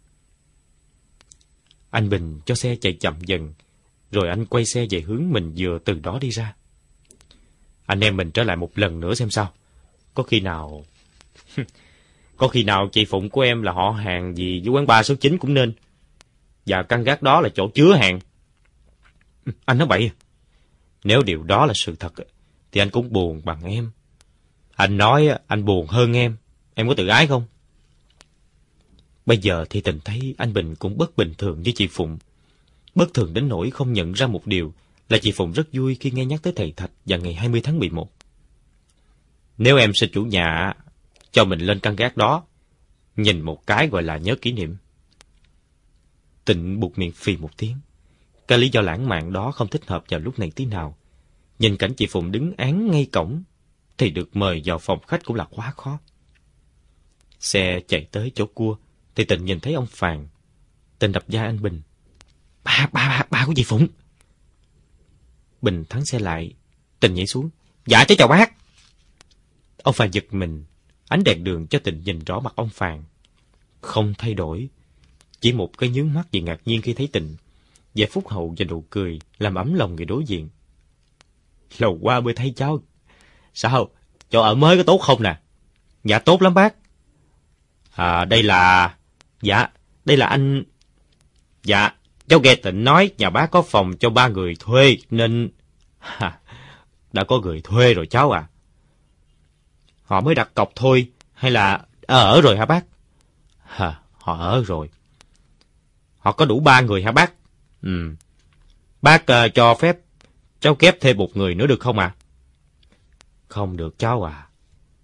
Anh Bình cho xe chạy chậm dần, rồi anh quay xe về hướng mình vừa từ đó đi ra. Anh em mình trở lại một lần nữa xem sao. Có khi nào... Có khi nào chị Phụng của em là họ hàng gì với quán ba số chín cũng nên. Và căn gác đó là chỗ chứa hàng. Anh nói bậy. Nếu điều đó là sự thật, thì anh cũng buồn bằng em. Anh nói anh buồn hơn em. Em có tự ái không? Bây giờ thì Tình thấy anh Bình cũng bất bình thường với chị Phụng. Bất thường đến nỗi không nhận ra một điều là chị Phụng rất vui khi nghe nhắc tới thầy Thạch vào ngày hai mươi tháng mười một. Nếu em xin chủ nhà cho mình lên căn gác đó, nhìn một cái gọi là nhớ kỷ niệm. Tình buột miệng phì một tiếng. Cái lý do lãng mạn đó không thích hợp vào lúc này tí nào. Nhìn cảnh chị Phụng đứng án ngay cổng, thì được mời vào phòng khách cũng là quá khó. Xe chạy tới chỗ cua, thì Tình nhìn thấy ông Phàn. Tình đập vai anh Bình. Ba, ba, ba, ba của chị Phụng. Bình thắng xe lại, Tình nhảy xuống. Dạ cháu chào bác. Ông Phàn giật mình, ánh đèn đường cho Tình nhìn rõ mặt ông Phàn. Không thay đổi, chỉ một cái nhướng mắt gì ngạc nhiên khi thấy Tình. Vẻ phúc hậu và nụ cười làm ấm lòng người đối diện. Lâu qua mới thấy cháu. Sao? Chỗ ở mới có tốt không nè? Dạ tốt lắm bác. À đây là... Dạ, đây là anh... Dạ, cháu nghe Tịnh nói nhà bác có phòng cho ba người thuê nên... À, đã có người thuê rồi cháu à? Họ mới đặt cọc thôi hay là ở rồi hả bác? À, họ ở rồi. Họ có đủ ba người hả bác? Ừ. Bác uh, cho phép cháu kép thêm một người nữa được không ạ? À? Không được cháu à.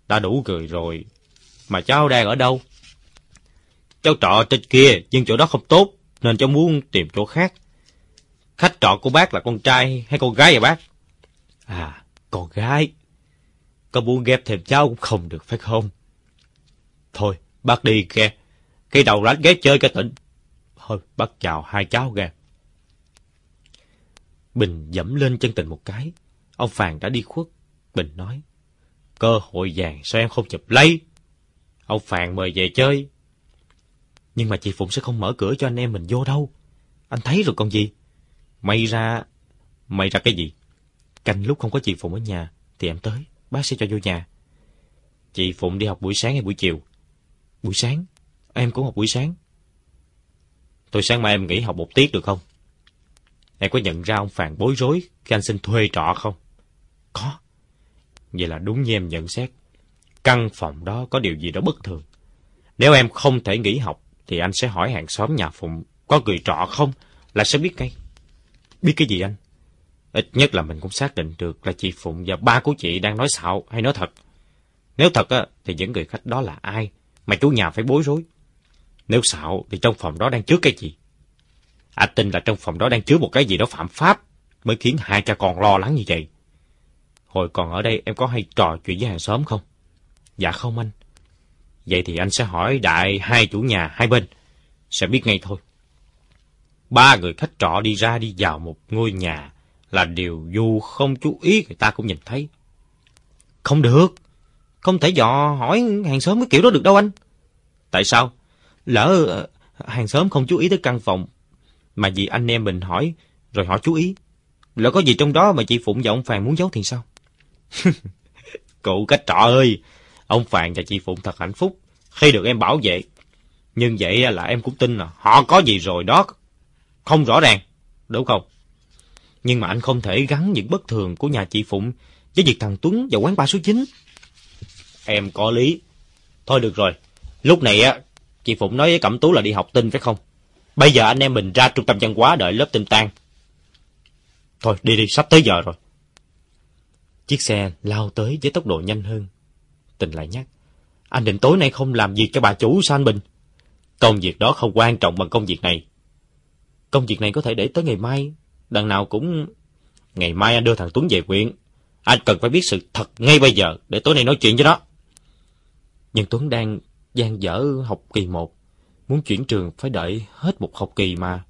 Đã đủ cười rồi. Mà cháu đang ở đâu? Cháu trọ trên kia, nhưng chỗ đó không tốt, nên cháu muốn tìm chỗ khác. Khách trọ của bác là con trai hay con gái vậy bác? À, con gái. Có muốn ghép thêm cháu cũng không được phải không? Thôi, bác đi kìa. Khi đầu lát ghé chơi cái tỉnh. Thôi, bác chào hai cháu kìa. Bình dẫm lên chân Tình một cái. Ông Phàn đã đi khuất. Bình nói, cơ hội vàng sao em không chụp lấy? Ông Phàn mời về chơi. Nhưng mà chị Phụng sẽ không mở cửa cho anh em mình vô đâu. Anh thấy rồi còn gì. May ra... May ra cái gì? Canh lúc không có chị Phụng ở nhà thì em tới, bác sẽ cho vô nhà. Chị Phụng đi học buổi sáng hay buổi chiều? Buổi sáng. Em cũng học buổi sáng. Thôi sáng mai em nghỉ học một tiết được không? Em có nhận ra ông Phàn bối rối khi anh xin thuê trọ không? Có. Vậy là đúng như em nhận xét. Căn phòng đó có điều gì đó bất thường. Nếu em không thể nghỉ học thì anh sẽ hỏi hàng xóm nhà Phụng có người trọ không, là sẽ biết ngay. Biết cái gì anh? Ít nhất là mình cũng xác định được là chị Phụng và ba của chị đang nói xạo hay nói thật. Nếu thật á, thì những người khách đó là ai mà chủ nhà phải bối rối? Nếu xạo thì trong phòng đó đang chứa cái gì? Anh tin là trong phòng đó đang chứa một cái gì đó phạm pháp mới khiến hai cha con lo lắng như vậy. Hồi còn ở đây em có hay trò chuyện với hàng xóm không? Dạ không anh. Vậy thì anh sẽ hỏi đại hai chủ nhà hai bên, sẽ biết ngay thôi. Ba người khách trọ đi ra đi vào một ngôi nhà là điều dù không chú ý người ta cũng nhìn thấy. Không được. Không thể dò hỏi hàng xóm cái kiểu đó được đâu anh. Tại sao? Lỡ hàng xóm không chú ý tới căn phòng mà vì anh em mình hỏi rồi họ chú ý. Lỡ có gì trong đó mà chị Phụng và ông Phàn muốn giấu thì sao? Cụ khách trọ ơi, ông Phàn và chị Phụng thật hạnh phúc khi được em bảo vệ. Nhưng vậy là em cũng tin là họ có gì rồi đó không rõ ràng, đúng không? Nhưng mà anh không thể gắn những bất thường của nhà chị Phụng với việc thằng Tuấn và quán ba số chín. Em có lý. Thôi được rồi, lúc này á chị Phụng nói với Cẩm Tú là đi học tin phải không? Bây giờ anh em mình ra trung tâm văn hóa đợi lớp tin tan. Thôi đi đi, sắp tới giờ rồi. Chiếc xe lao tới với tốc độ nhanh hơn. Tình lại nhắc, anh định tối nay không làm việc cho bà chủ sao anh Bình? Công việc đó không quan trọng bằng công việc này. Công việc này có thể để tới ngày mai. Đằng nào cũng... Ngày mai anh đưa thằng Tuấn về huyện. Anh cần phải biết sự thật ngay bây giờ để tối nay nói chuyện với nó. Nhưng Tuấn đang dang dở học kỳ một. Muốn chuyển trường phải đợi hết một học kỳ mà.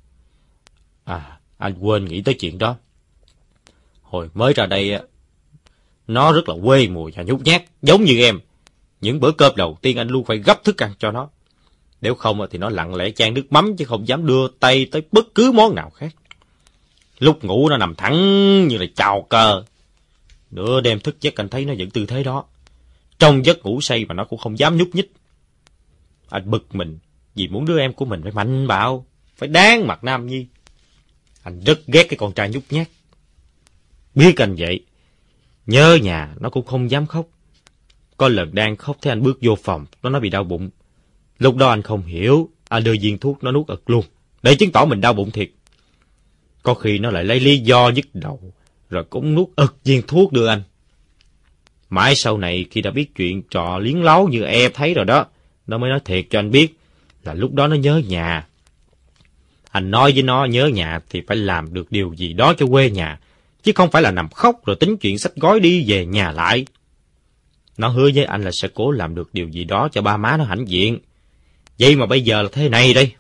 À, anh quên nghĩ tới chuyện đó. Hồi mới ra đây, nó rất là quê mùi và nhút nhát, giống như em. Những bữa cơm đầu tiên anh luôn phải gấp thức ăn cho nó. Nếu không thì nó lặng lẽ chan nước mắm chứ không dám đưa tay tới bất cứ món nào khác. Lúc ngủ nó nằm thẳng như là chào cờ. Nửa đêm thức giấc anh thấy nó vẫn tư thế đó. Trong giấc ngủ say mà nó cũng không dám nhúc nhích. Anh bực mình vì muốn đứa em của mình phải mạnh bạo, phải đáng mặt nam nhi. Anh rất ghét cái con trai nhút nhát. Biết anh vậy, nhớ nhà nó cũng không dám khóc. Có lần đang khóc thấy anh bước vô phòng, nó nói bị đau bụng. Lúc đó anh không hiểu, anh đưa viên thuốc nó nuốt ực luôn, để chứng tỏ mình đau bụng thiệt. Có khi nó lại lấy lý do nhức đầu, rồi cũng nuốt ực viên thuốc đưa anh. Mãi sau này khi đã biết chuyện trò liếng láo như em thấy rồi đó, nó mới nói thiệt cho anh biết là lúc đó nó nhớ nhà. Anh nói với nó nhớ nhà thì phải làm được điều gì đó cho quê nhà, chứ không phải là nằm khóc rồi tính chuyện xách gói đi về nhà lại. Nó hứa với anh là sẽ cố làm được điều gì đó cho ba má nó hãnh diện. Vậy mà bây giờ là thế này đây.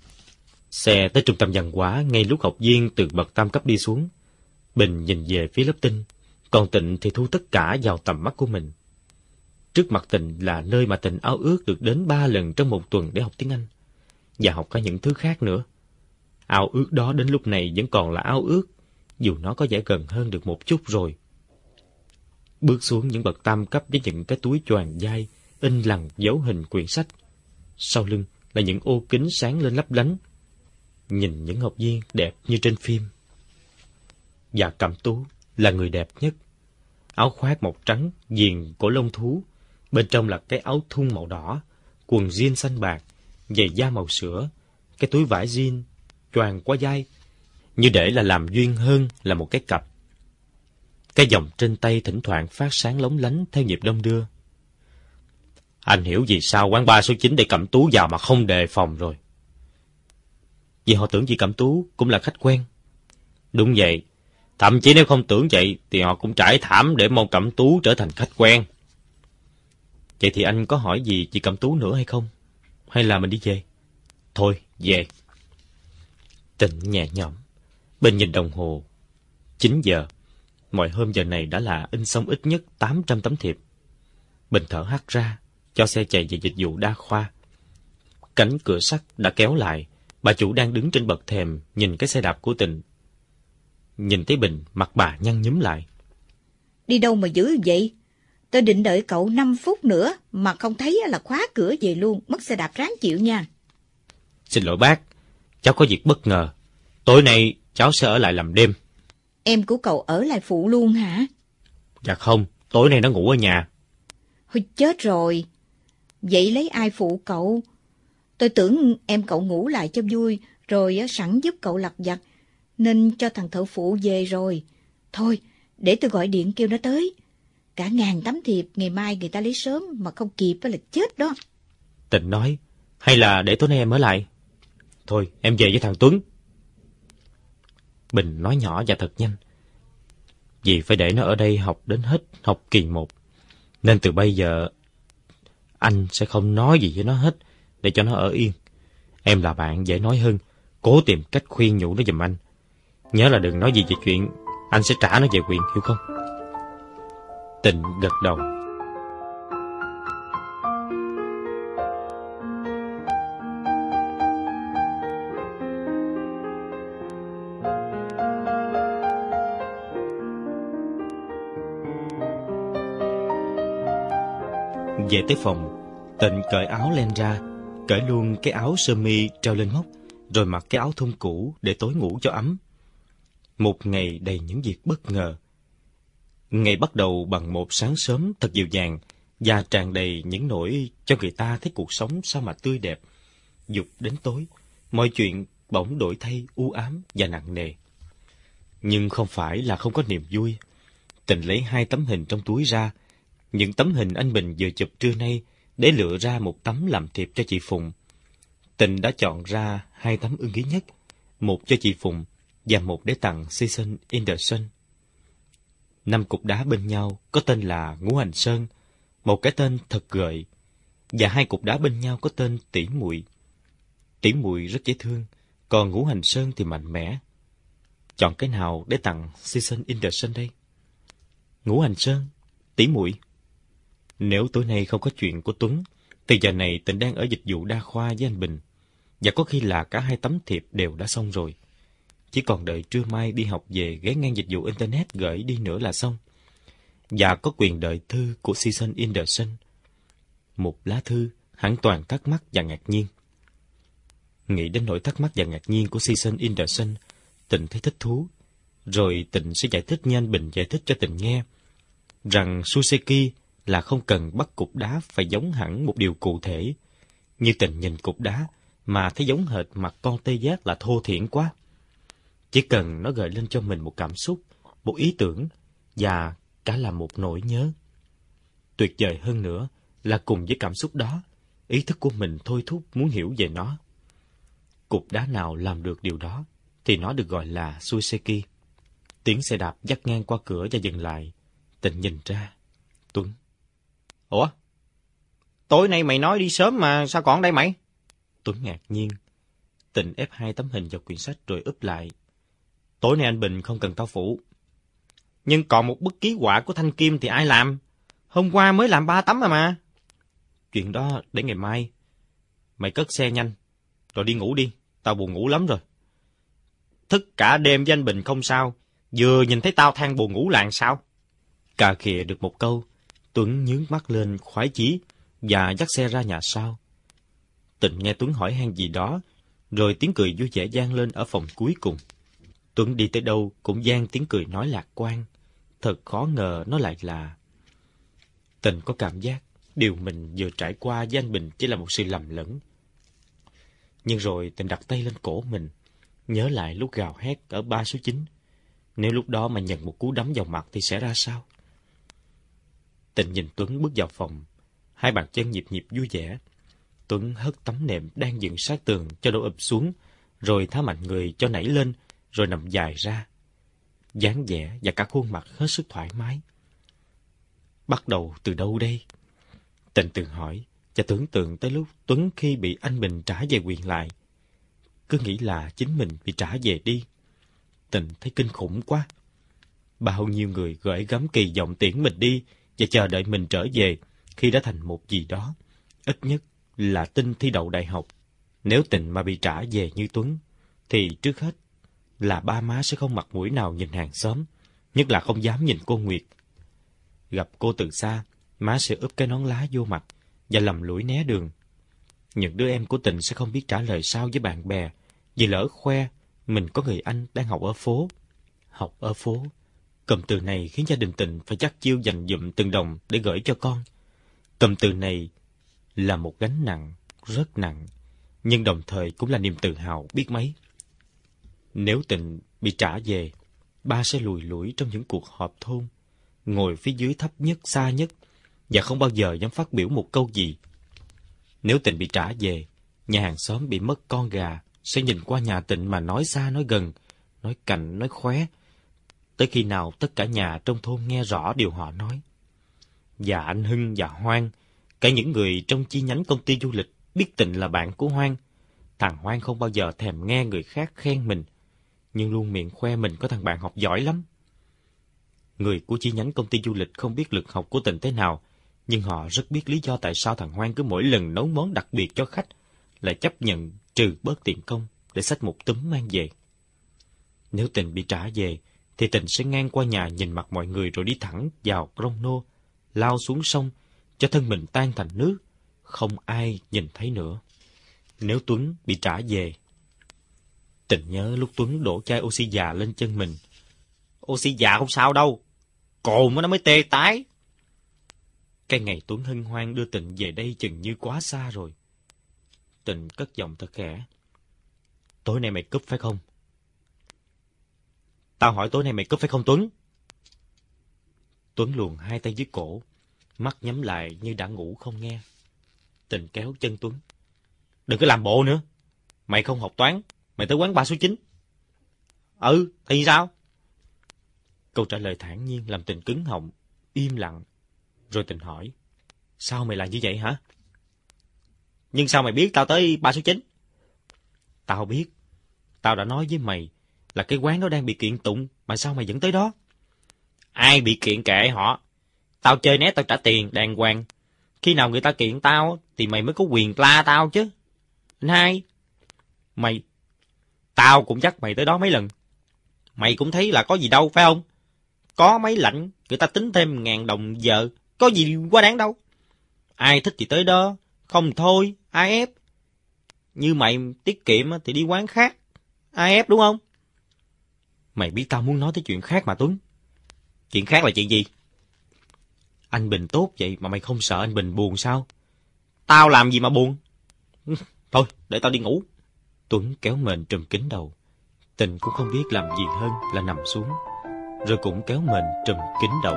Xe tới trung tâm văn hóa ngay lúc học viên từ bậc tam cấp đi xuống. Bình nhìn về phía lớp Tinh, còn Tịnh thì thu tất cả vào tầm mắt của mình. Trước mặt Tịnh là nơi mà Tịnh ao ước được đến ba lần trong một tuần để học tiếng Anh, và học cả những thứ khác nữa. Ao ước đó đến lúc này vẫn còn là ao ước, dù nó có vẻ gần hơn được một chút rồi. Bước xuống những bậc tam cấp với những cái túi choàng vai, in lằn dấu hình quyển sách. Sau lưng là những ô kính sáng lên lấp lánh. Nhìn những học viên đẹp như trên phim. Và Cẩm Tú là người đẹp nhất. Áo khoác màu trắng, viền cổ lông thú. Bên trong là cái áo thun màu đỏ, quần jean xanh bạc, giày da màu sữa, cái túi vải jean choàng qua vai, như để là làm duyên hơn là một cái cặp. Cái vòng trên tay thỉnh thoảng phát sáng lóng lánh theo nhịp đong đưa. Anh hiểu vì sao quán ba số chín để Cẩm Tú vào mà không đề phòng rồi. Vì họ tưởng chị Cẩm Tú cũng là khách quen. Đúng vậy. Thậm chí nếu không tưởng vậy thì họ cũng trải thảm để mong Cẩm Tú trở thành khách quen. Vậy thì anh có hỏi gì chị Cẩm Tú nữa hay không? Hay là mình đi về? Thôi, về. Tịnh nhẹ nhõm. Bên nhìn đồng hồ. chín giờ. Mọi hôm giờ này đã là in xong ít nhất tám trăm tấm thiệp. Bình thở hắt ra, cho xe chạy về dịch vụ đa khoa. Cánh cửa sắt đã kéo lại. Bà chủ đang đứng trên bậc thềm nhìn cái xe đạp của Tịnh. Nhìn thấy Bình, mặt bà nhăn nhúm lại. Đi đâu mà dữ vậy? Tôi định đợi cậu năm phút nữa mà không thấy là khóa cửa về luôn. Mất xe đạp ráng chịu nha. Xin lỗi bác, cháu có việc bất ngờ. Tối nay cháu sẽ ở lại làm đêm. Em của cậu ở lại phụ luôn hả? Dạ không, tối nay nó ngủ ở nhà. Thôi chết rồi. Vậy lấy ai phụ cậu? Tôi tưởng em cậu ngủ lại cho vui, rồi sẵn giúp cậu lặt vặt, nên cho thằng thợ phụ về rồi. Thôi, để tôi gọi điện kêu nó tới. Cả ngàn tấm thiệp, ngày mai người ta lấy sớm mà không kịp là chết đó. Tịnh nói, hay là để tối nay em ở lại? Thôi, em về với thằng Tuấn. Bình nói nhỏ và thật nhanh. Vì phải để nó ở đây học đến hết học kỳ một. Nên từ bây giờ, anh sẽ không nói gì với nó hết, để cho nó ở yên. Em là bạn dễ nói hơn, cố tìm cách khuyên nhủ nó giùm anh. Nhớ là đừng nói gì về chuyện anh sẽ trả nó về quyền, hiểu không? Tịnh gật đầu. Về tới phòng, Tịnh cởi áo len ra, cởi luôn cái áo sơ mi treo lên móc, rồi mặc cái áo thun cũ để tối ngủ cho ấm. Một ngày đầy những việc bất ngờ. Ngày bắt đầu bằng một sáng sớm thật dịu dàng và tràn đầy những nỗi cho người ta thấy cuộc sống sao mà tươi đẹp. Dục đến tối, mọi chuyện bỗng đổi thay u ám và nặng nề. Nhưng không phải là không có niềm vui. Tịnh lấy hai tấm hình trong túi ra, những tấm hình anh Bình vừa chụp trưa nay, để lựa ra một tấm làm thiệp cho chị Phụng. Tịnh đã chọn ra hai tấm ưng ý nhất, một cho chị Phụng và một để tặng Season in the Sun. Năm cục đá bên nhau có tên là Ngũ Hành Sơn, một cái tên thật gợi, và hai cục đá bên nhau có tên Tỉ Muội. Tỉ Muội rất dễ thương, còn Ngũ Hành Sơn thì mạnh mẽ. Chọn cái nào để tặng Season in the Sun đây? Ngũ Hành Sơn, Tỉ Muội. Nếu tối nay không có chuyện của Tuấn, thì giờ này Tịnh đang ở dịch vụ đa khoa với anh Bình, và có khi là cả hai tấm thiệp đều đã xong rồi. Chỉ còn đợi trưa mai đi học về ghé ngang dịch vụ Internet gửi đi nữa là xong. Và có quyền đợi thư của Season in the Sun. Một lá thư hẳn toàn thắc mắc và ngạc nhiên. Nghĩ đến nỗi thắc mắc và ngạc nhiên của Season in the Sun, Tịnh thấy thích thú. Rồi Tịnh sẽ giải thích như anh Bình giải thích cho Tịnh nghe, rằng Suseki là không cần bắt cục đá phải giống hẳn một điều cụ thể. Như Tịnh nhìn cục đá mà thấy giống hệt mặt con tê giác là thô thiển quá. Chỉ cần nó gợi lên cho mình một cảm xúc, một ý tưởng và cả là một nỗi nhớ. Tuyệt vời hơn nữa là cùng với cảm xúc đó, ý thức của mình thôi thúc muốn hiểu về nó. Cục đá nào làm được điều đó thì nó được gọi là Suseki. Tiếng xe đạp dắt ngang qua cửa và dừng lại. Tịnh nhìn ra. Tuấn. Ủa? Tối nay mày nói đi sớm mà sao còn đây mày? Tuấn ngạc nhiên. Tịnh ép hai tấm hình vào quyển sách rồi úp lại. Tối nay anh Bình không cần tao phụ. Nhưng còn một bức ký họa của Thanh Kim thì ai làm? Hôm qua mới làm ba tấm mà mà. Chuyện đó để ngày mai. Mày cất xe nhanh, rồi đi ngủ đi. Tao buồn ngủ lắm rồi. Thức cả đêm với anh Bình không sao. Vừa nhìn thấy tao than buồn ngủ làng sao? Cà khịa được một câu, Tuấn nhướng mắt lên khoái chí và dắt xe ra nhà sau. Tịnh nghe Tuấn hỏi han gì đó, rồi tiếng cười vui vẻ vang lên ở phòng cuối cùng. Tuấn đi tới đâu cũng vang tiếng cười nói lạc quan. Thật khó ngờ nó lại là... Tịnh có cảm giác điều mình vừa trải qua với anh Bình chỉ là một sự lầm lẫn. Nhưng rồi Tịnh đặt tay lên cổ mình, nhớ lại lúc gào hét ở ba số chín. Nếu lúc đó mà nhận một cú đấm vào mặt thì sẽ ra sao? Tịnh nhìn Tuấn bước vào phòng. Hai bàn chân nhịp nhịp vui vẻ. Tuấn hất tấm nệm đang dựng sát tường cho đổ ụp xuống, rồi thả mạnh người cho nảy lên, rồi nằm dài ra. Dáng vẻ và cả khuôn mặt hết sức thoải mái. Bắt đầu từ đâu đây? Tịnh tự hỏi và tưởng tượng tới lúc Tuấn khi bị anh Bình trả về quyền lại. Cứ nghĩ là chính mình bị trả về đi. Tịnh thấy kinh khủng quá. Bao nhiêu người gửi gắm kỳ vọng tiễn mình đi và chờ đợi mình trở về khi đã thành một gì đó, ít nhất là tin thi đậu đại học. Nếu Tịnh mà bị trả về như Tuấn, thì trước hết là ba má sẽ không mặt mũi nào nhìn hàng xóm, nhất là không dám nhìn cô Nguyệt. Gặp cô từ xa, má sẽ úp cái nón lá vô mặt và lầm lũi né đường. Những đứa em của Tịnh sẽ không biết trả lời sao với bạn bè, vì lỡ khoe mình có người anh đang học ở phố. Học ở phố, cụm từ này khiến gia đình Tịnh phải chắc chiêu dành dụm từng đồng để gửi cho con. Cụm từ này là một gánh nặng, rất nặng, nhưng đồng thời cũng là niềm tự hào biết mấy. Nếu Tịnh bị trả về, ba sẽ lùi lủi trong những cuộc họp thôn, ngồi phía dưới thấp nhất, xa nhất, và không bao giờ dám phát biểu một câu gì. Nếu Tịnh bị trả về, nhà hàng xóm bị mất con gà sẽ nhìn qua nhà Tịnh mà nói xa nói gần, nói cạnh nói khóe, tới khi nào tất cả nhà trong thôn nghe rõ điều họ nói. Và anh Hưng và Hoan, cả những người trong chi nhánh công ty du lịch biết Tịnh là bạn của Hoan. Thằng Hoan không bao giờ thèm nghe người khác khen mình, nhưng luôn miệng khoe mình có thằng bạn học giỏi lắm. Người của chi nhánh công ty du lịch không biết lực học của Tịnh thế nào, nhưng họ rất biết lý do tại sao thằng Hoan cứ mỗi lần nấu món đặc biệt cho khách lại chấp nhận trừ bớt tiền công để xách một túm mang về. Nếu Tịnh bị trả về, thì Tịnh sẽ ngang qua nhà nhìn mặt mọi người rồi đi thẳng vào Crono, lao xuống sông, cho thân mình tan thành nước, không ai nhìn thấy nữa. Nếu Tuấn bị trả về, Tịnh nhớ lúc Tuấn đổ chai oxy già lên chân mình. Oxy già không sao đâu, cồn nó mới tê tái. Cái ngày Tuấn hân hoan đưa Tịnh về đây chừng như quá xa rồi. Tịnh cất giọng thật khẽ. Tối nay mày cúp phải không? Tao hỏi tối nay mày cúp phải không Tuấn? Tuấn luồn hai tay dưới cổ, mắt nhắm lại như đã ngủ không nghe. Tịnh kéo chân Tuấn. Đừng có làm bộ nữa. Mày không học toán, mày tới quán ba số chín. Ừ, thì sao? Câu trả lời thản nhiên làm Tịnh cứng họng, im lặng. Rồi Tịnh hỏi, sao mày làm như vậy hả? Nhưng sao mày biết tao tới ba số chín? Tao biết. Tao đã nói với mày là cái quán đó đang bị kiện tụng, mà sao mày vẫn tới đó? Ai bị kiện kệ họ. Tao chơi né tao trả tiền đàng hoàng. Khi nào người ta kiện tao thì mày mới có quyền la tao chứ. Anh hai, mày, tao cũng dắt mày tới đó mấy lần. Mày cũng thấy là có gì đâu phải không? Có máy lạnh, người ta tính thêm ngàn đồng giờ, có gì quá đáng đâu. Ai thích thì tới đó, không thôi, ai ép. Như mày tiết kiệm thì đi quán khác, ai ép đúng không? Mày biết tao muốn nói tới chuyện khác mà Tuấn. Chuyện khác là chuyện gì? Anh Bình tốt vậy mà mày không sợ anh Bình buồn sao? Tao làm gì mà buồn? Thôi, để tao đi ngủ. Tuấn kéo mền trùm kín đầu. Tịnh cũng không biết làm gì hơn là nằm xuống, rồi cũng kéo mền trùm kín đầu.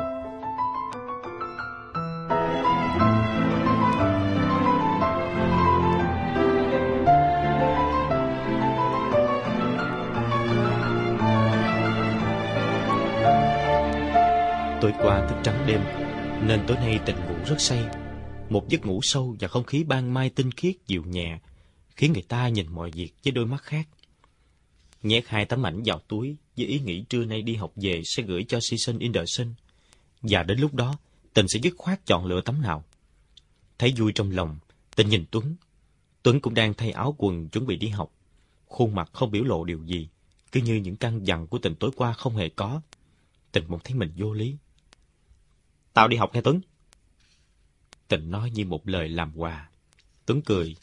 Tối qua thức trắng đêm, nên tối nay Tịnh ngủ rất say. Một giấc ngủ sâu và không khí ban mai tinh khiết dịu nhẹ, khiến người ta nhìn mọi việc với đôi mắt khác. Nhét hai tấm ảnh vào túi với ý nghĩ trưa nay đi học về sẽ gửi cho Season in the Sun. Và đến lúc đó, Tịnh sẽ dứt khoát chọn lựa tấm nào. Thấy vui trong lòng, Tịnh nhìn Tuấn. Tuấn cũng đang thay áo quần chuẩn bị đi học. Khuôn mặt không biểu lộ điều gì, cứ như những căn dặn của Tịnh tối qua không hề có. Tịnh bỗng thấy mình vô lý. Tao đi học nghe Tuấn. Tịnh nói như một lời làm quà. Tuấn cười.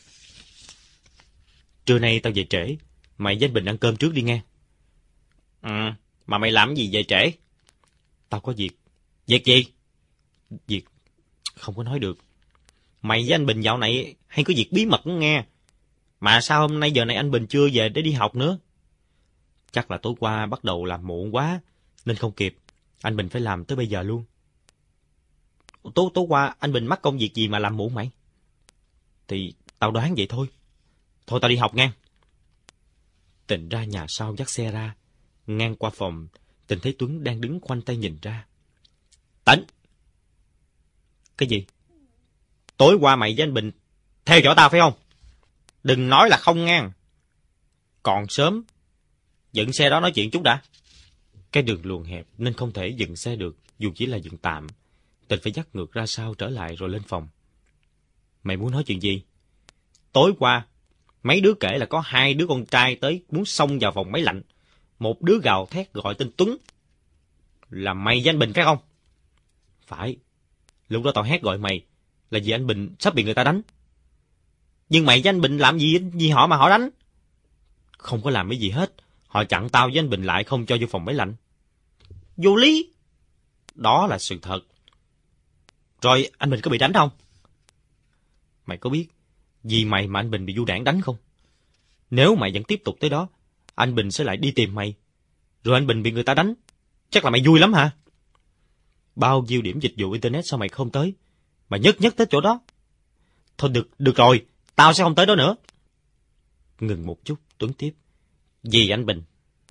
Trưa nay tao về trễ, mày với anh Bình ăn cơm trước đi nghe. Ừ, mà mày làm gì về trễ? Tao có việc. Việc gì? Việc không có nói được. Mày với anh Bình dạo này hay có việc bí mật đó nghe. Mà sao hôm nay giờ này anh Bình chưa về để đi học nữa? Chắc là tối qua bắt đầu làm muộn quá, nên không kịp. Anh Bình phải làm tới bây giờ luôn. Tối, tối qua anh Bình mắc công việc gì mà làm muộn mày? Thì tao đoán vậy thôi. Thôi tao đi học ngang. Tình ra nhà sau dắt xe ra. Ngang qua phòng, Tình thấy Tuấn đang đứng khoanh tay nhìn ra. Tỉnh! Cái gì? Tối qua mày với anh Bình theo dõi tao phải không? Đừng nói là không ngang. Còn sớm. Dựng xe đó nói chuyện chút đã. Cái đường luồn hẹp nên không thể dừng xe được, dù chỉ là dựng tạm. Tình phải dắt ngược ra sau trở lại rồi lên phòng. Mày muốn nói chuyện gì? Tối qua, mấy đứa kể là có hai đứa con trai tới muốn xông vào phòng máy lạnh. Một đứa gào thét gọi tên Tuấn. Là mày với anh Bình phải không? Phải. Lúc đó tao hét gọi mày là vì anh Bình sắp bị người ta đánh. Nhưng mày với anh Bình làm gì vì họ mà họ đánh? Không có làm cái gì hết. Họ chặn tao với anh Bình lại không cho vô phòng máy lạnh. Vô lý. Đó là sự thật. Rồi anh Bình có bị đánh không? Mày có biết vì mày mà anh Bình bị du đảng đánh không? Nếu mày vẫn tiếp tục tới đó, anh Bình sẽ lại đi tìm mày. Rồi anh Bình bị người ta đánh. Chắc là mày vui lắm hả? Bao nhiêu điểm dịch vụ internet sao mày không tới? Mày nhất nhất tới chỗ đó. Thôi được, được rồi, tao sẽ không tới đó nữa. Ngừng một chút, Tuấn tiếp. Vì anh Bình.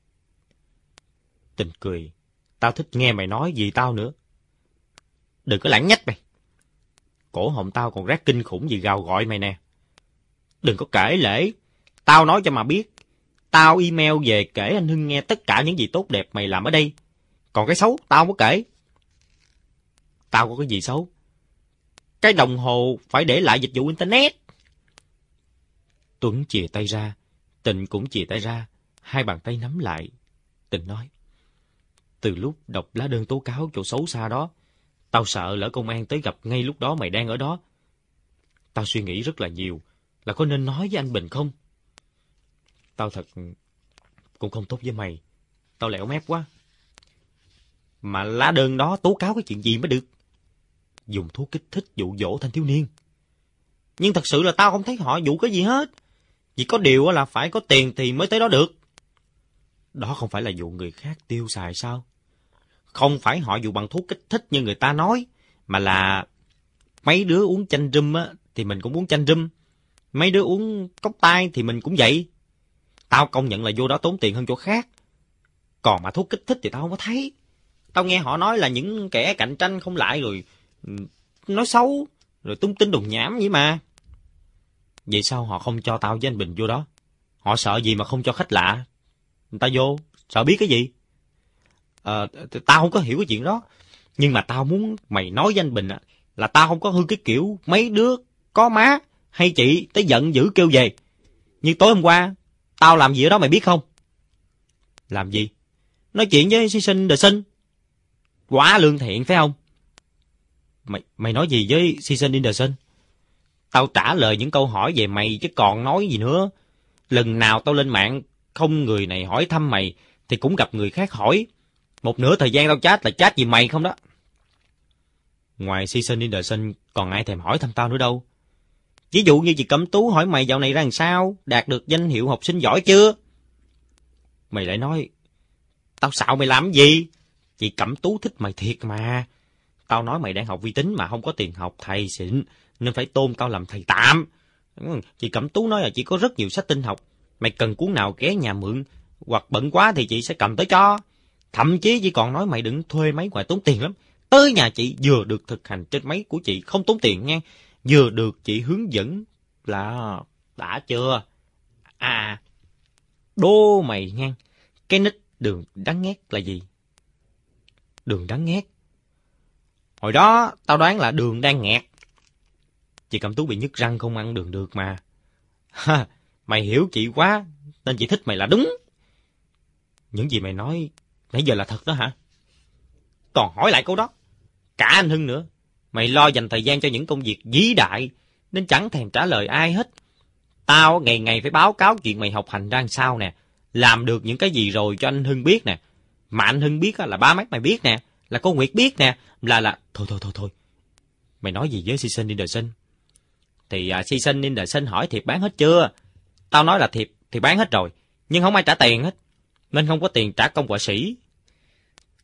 Tình cười. Tao thích nghe mày nói vì tao nữa. Đừng có lãng nhách mày. Cổ họng tao còn rát kinh khủng vì gào gọi mày nè. Đừng có kể lễ. Tao nói cho mà biết. Tao email về kể anh Hưng nghe tất cả những gì tốt đẹp mày làm ở đây. Còn cái xấu, tao không có kể. Tao có cái gì xấu? Cái đồng hồ phải để lại dịch vụ internet. Tuấn chìa tay ra. Tình cũng chìa tay ra. Hai bàn tay nắm lại. Tình nói. Từ lúc đọc lá đơn tố cáo chỗ xấu xa đó, tao sợ lỡ công an tới gặp ngay lúc đó mày đang ở đó. Tao suy nghĩ rất là nhiều. Là có nên nói với anh Bình không? Tao thật cũng không tốt với mày. Tao lẹo mép quá. Mà lá đơn đó tố cáo cái chuyện gì mới được? Dùng thuốc kích thích dụ dỗ thanh thiếu niên. Nhưng thật sự là tao không thấy họ dụ cái gì hết. Chỉ có điều là phải có tiền thì mới tới đó được. Đó không phải là dụ người khác tiêu xài sao? Không phải họ dụ bằng thuốc kích thích như người ta nói, mà là mấy đứa uống chanh rum á, thì mình cũng uống chanh rum. Mấy đứa uống cốc tai thì mình cũng vậy. Tao công nhận là vô đó tốn tiền hơn chỗ khác. Còn mà thuốc kích thích thì tao không có thấy. Tao nghe họ nói là những kẻ cạnh tranh không lại rồi nói xấu, rồi tung tin đồn nhảm vậy mà. Vậy sao họ không cho tao với anh Bình vô đó? Họ sợ gì mà không cho khách lạ người ta vô? Sợ biết cái gì? Ờ, tao không có hiểu cái chuyện đó. Nhưng mà tao muốn mày nói với anh Bình là tao không có hư cái kiểu mấy đứa có má hay chị tới giận dữ kêu về. Như tối hôm qua, tao làm gì ở đó mày biết không? Làm gì? Nói chuyện với Si Sinh The Sinh. Quá lương thiện phải không? Mày mày nói gì với Si Sinh in The Sun? Tao trả lời những câu hỏi về mày chứ còn nói gì nữa. Lần nào tao lên mạng không người này hỏi thăm mày thì cũng gặp người khác hỏi. Một nửa thời gian tao chat là chat vì mày không đó. Ngoài Si Sinh in The Sun còn ai thèm hỏi thăm tao nữa đâu. Ví dụ như chị Cẩm Tú hỏi mày dạo này ra làm sao, đạt được danh hiệu học sinh giỏi chưa? Mày lại nói tao xạo mày làm cái gì? Chị Cẩm Tú thích mày thiệt mà. Tao nói mày đang học vi tính mà không có tiền học thầy xịn, nên phải tôn tao làm thầy tạm. Chị Cẩm Tú nói là chị có rất nhiều sách tin học. Mày cần cuốn nào ghé nhà mượn, hoặc bận quá thì chị sẽ cầm tới cho. Thậm chí chị còn nói mày đừng thuê máy ngoài tốn tiền lắm. Tới nhà chị vừa được thực hành trên máy của chị không tốn tiền nha. Vừa được chị hướng dẫn là đã chưa? À, đố mày nha. Cái nick Đường Đắng Nghét là gì? Đường Đắng Nghét. Hồi đó tao đoán là đường đang nghẹt. Chị Cẩm Tú bị nhức răng không ăn đường được mà. Ha, mày hiểu chị quá nên chị thích mày là đúng. Những gì mày nói nãy giờ là thật đó hả? Còn hỏi lại câu đó. Cả anh Hưng nữa. Mày lo dành thời gian cho những công việc vĩ đại nên chẳng thèm trả lời ai hết. Tao ngày ngày phải báo cáo chuyện mày học hành ra sao nè, làm được những cái gì rồi cho anh Hưng biết nè. Mà anh Hưng biết là ba mắt mày biết nè, là cô Nguyệt biết nè, là là thôi thôi thôi thôi. Mày nói gì với Si Sinh in The Sun? Thì uh, Si Sinh in The Sun hỏi thiệp bán hết chưa? Tao nói là thiệp thì bán hết rồi, nhưng không ai trả tiền hết, nên không có tiền trả công họa sĩ.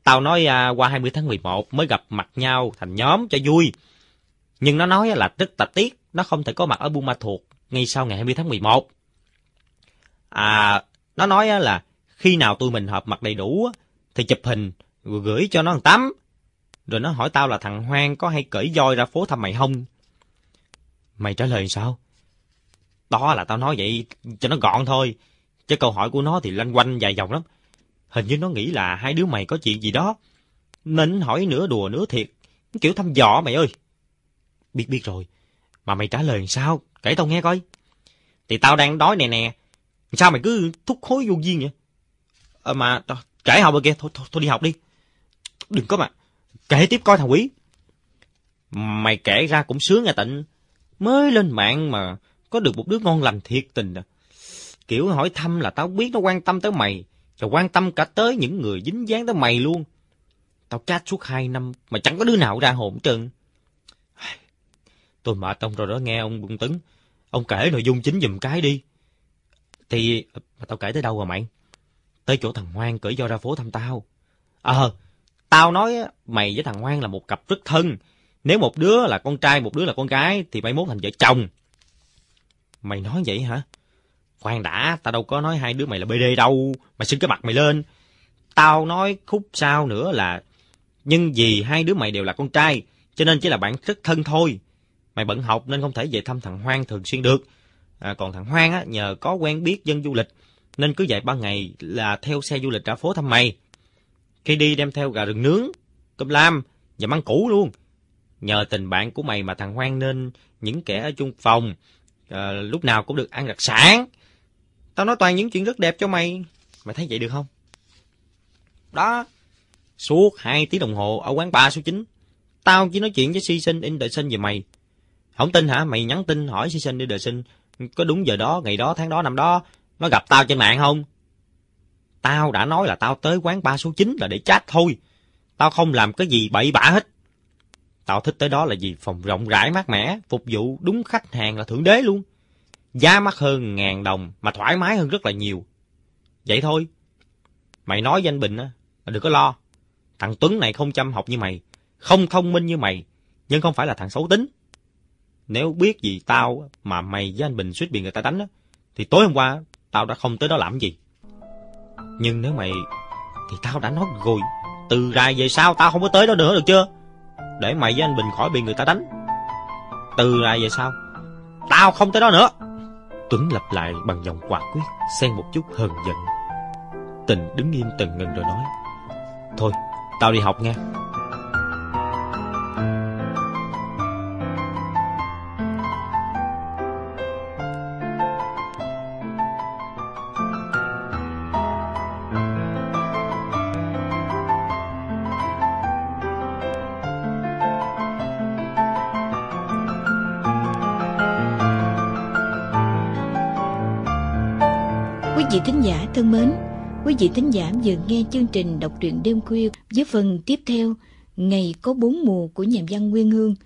Tao nói à, qua hai mươi tháng mười một mới gặp mặt nhau thành nhóm cho vui. Nhưng nó nói là rất là tiếc, nó không thể có mặt ở Buôn Ma Thuột ngay sau ngày hai mươi tháng mười một. À, nó nói là khi nào tụi mình họp mặt đầy đủ thì chụp hình rồi gửi cho nó một tấm. Rồi nó hỏi tao là thằng Hoang có hay cởi voi ra phố thăm mày không? Mày trả lời sao? Đó là tao nói vậy cho nó gọn thôi. Chứ câu hỏi của nó thì lanh quanh dài dòng lắm. Hình như nó nghĩ là hai đứa mày có chuyện gì đó, nên hỏi nửa đùa nửa thiệt, kiểu thăm dò mày ơi. Biết biết rồi, mà mày trả lời sao? Kể tao nghe coi. Thì tao đang đói nè nè. Sao mày cứ thúc hối vô duyên vậy? À, mà kể học rồi kìa, thôi, thôi, thôi đi học đi. Đừng có mà kể tiếp coi thằng Quý. Mày kể ra cũng sướng nha Tịnh. Mới lên mạng mà có được một đứa ngon lành thiệt tình à. Kiểu hỏi thăm là tao biết nó quan tâm tới mày, rồi quan tâm cả tới những người dính dáng tới mày luôn. Tao chat suốt hai năm mà chẳng có đứa nào ra hồn trơn. Tôi mệt ông rồi đó nghe ông Bụng Tấn. Ông kể nội dung chính giùm cái đi. Thì mà tao kể tới đâu rồi mày? Tới chỗ thằng Hoang cởi voi ra phố thăm tao. Ờ, à, tao nói mày với thằng Hoang là một cặp rất thân. Nếu một đứa là con trai, một đứa là con gái thì mai mốt thành vợ chồng. Mày nói vậy hả? Khoan đã, tao đâu có nói hai đứa mày là bê đê đâu. Mày xưng cái mặt mày lên. Tao nói khúc sau nữa là nhưng vì hai đứa mày đều là con trai, cho nên chỉ là bạn rất thân thôi. Mày bận học nên không thể về thăm thằng Hoang thường xuyên được. À, còn thằng Hoang á, nhờ có quen biết dân du lịch nên cứ vài ba ngày là theo xe du lịch ra phố thăm mày. Khi đi đem theo gà rừng nướng, cơm lam và măng củ luôn. Nhờ tình bạn của mày mà thằng Hoang nên những kẻ ở chung phòng à, lúc nào cũng được ăn đặc sản. Tao nói toàn những chuyện rất đẹp cho mày. Mày thấy vậy được không? Đó. Suốt hai tiếng đồng hồ ở quán bar số chín, tao chỉ nói chuyện với Si Sinh in đời sinh về mày. Không tin hả? Mày nhắn tin hỏi Si Sinh in đời sinh có đúng giờ đó, ngày đó, tháng đó, năm đó nó gặp tao trên mạng không? Tao đã nói là tao tới quán bar số chín là để chat thôi. Tao không làm cái gì bậy bạ hết. Tao thích tới đó là vì phòng rộng rãi mát mẻ, phục vụ đúng khách hàng là thượng đế luôn. Giá mắc hơn ngàn đồng mà thoải mái hơn rất là nhiều. Vậy thôi. Mày nói với anh Bình á, đừng có lo. Thằng Tuấn này không chăm học như mày, không thông minh như mày, nhưng không phải là thằng xấu tính. Nếu biết gì tao mà mày với anh Bình suýt bị người ta đánh á, thì tối hôm qua tao đã không tới đó làm gì. Nhưng nếu mày thì tao đã nói rồi, từ rày về sau tao không có tới đó nữa, được chưa? Để mày với anh Bình khỏi bị người ta đánh. Từ rày về sau tao không tới đó nữa. Tuấn lặp lại bằng giọng quả quyết, xen một chút hờn giận. Tình đứng im từng ngần rồi nói: Thôi, tao đi học nha. Quý vị thính giả thân mến, quý vị thính giả vừa nghe chương trình đọc truyện đêm khuya với phần tiếp theo Ngày có bốn mùa của nhà văn Nguyên Hương.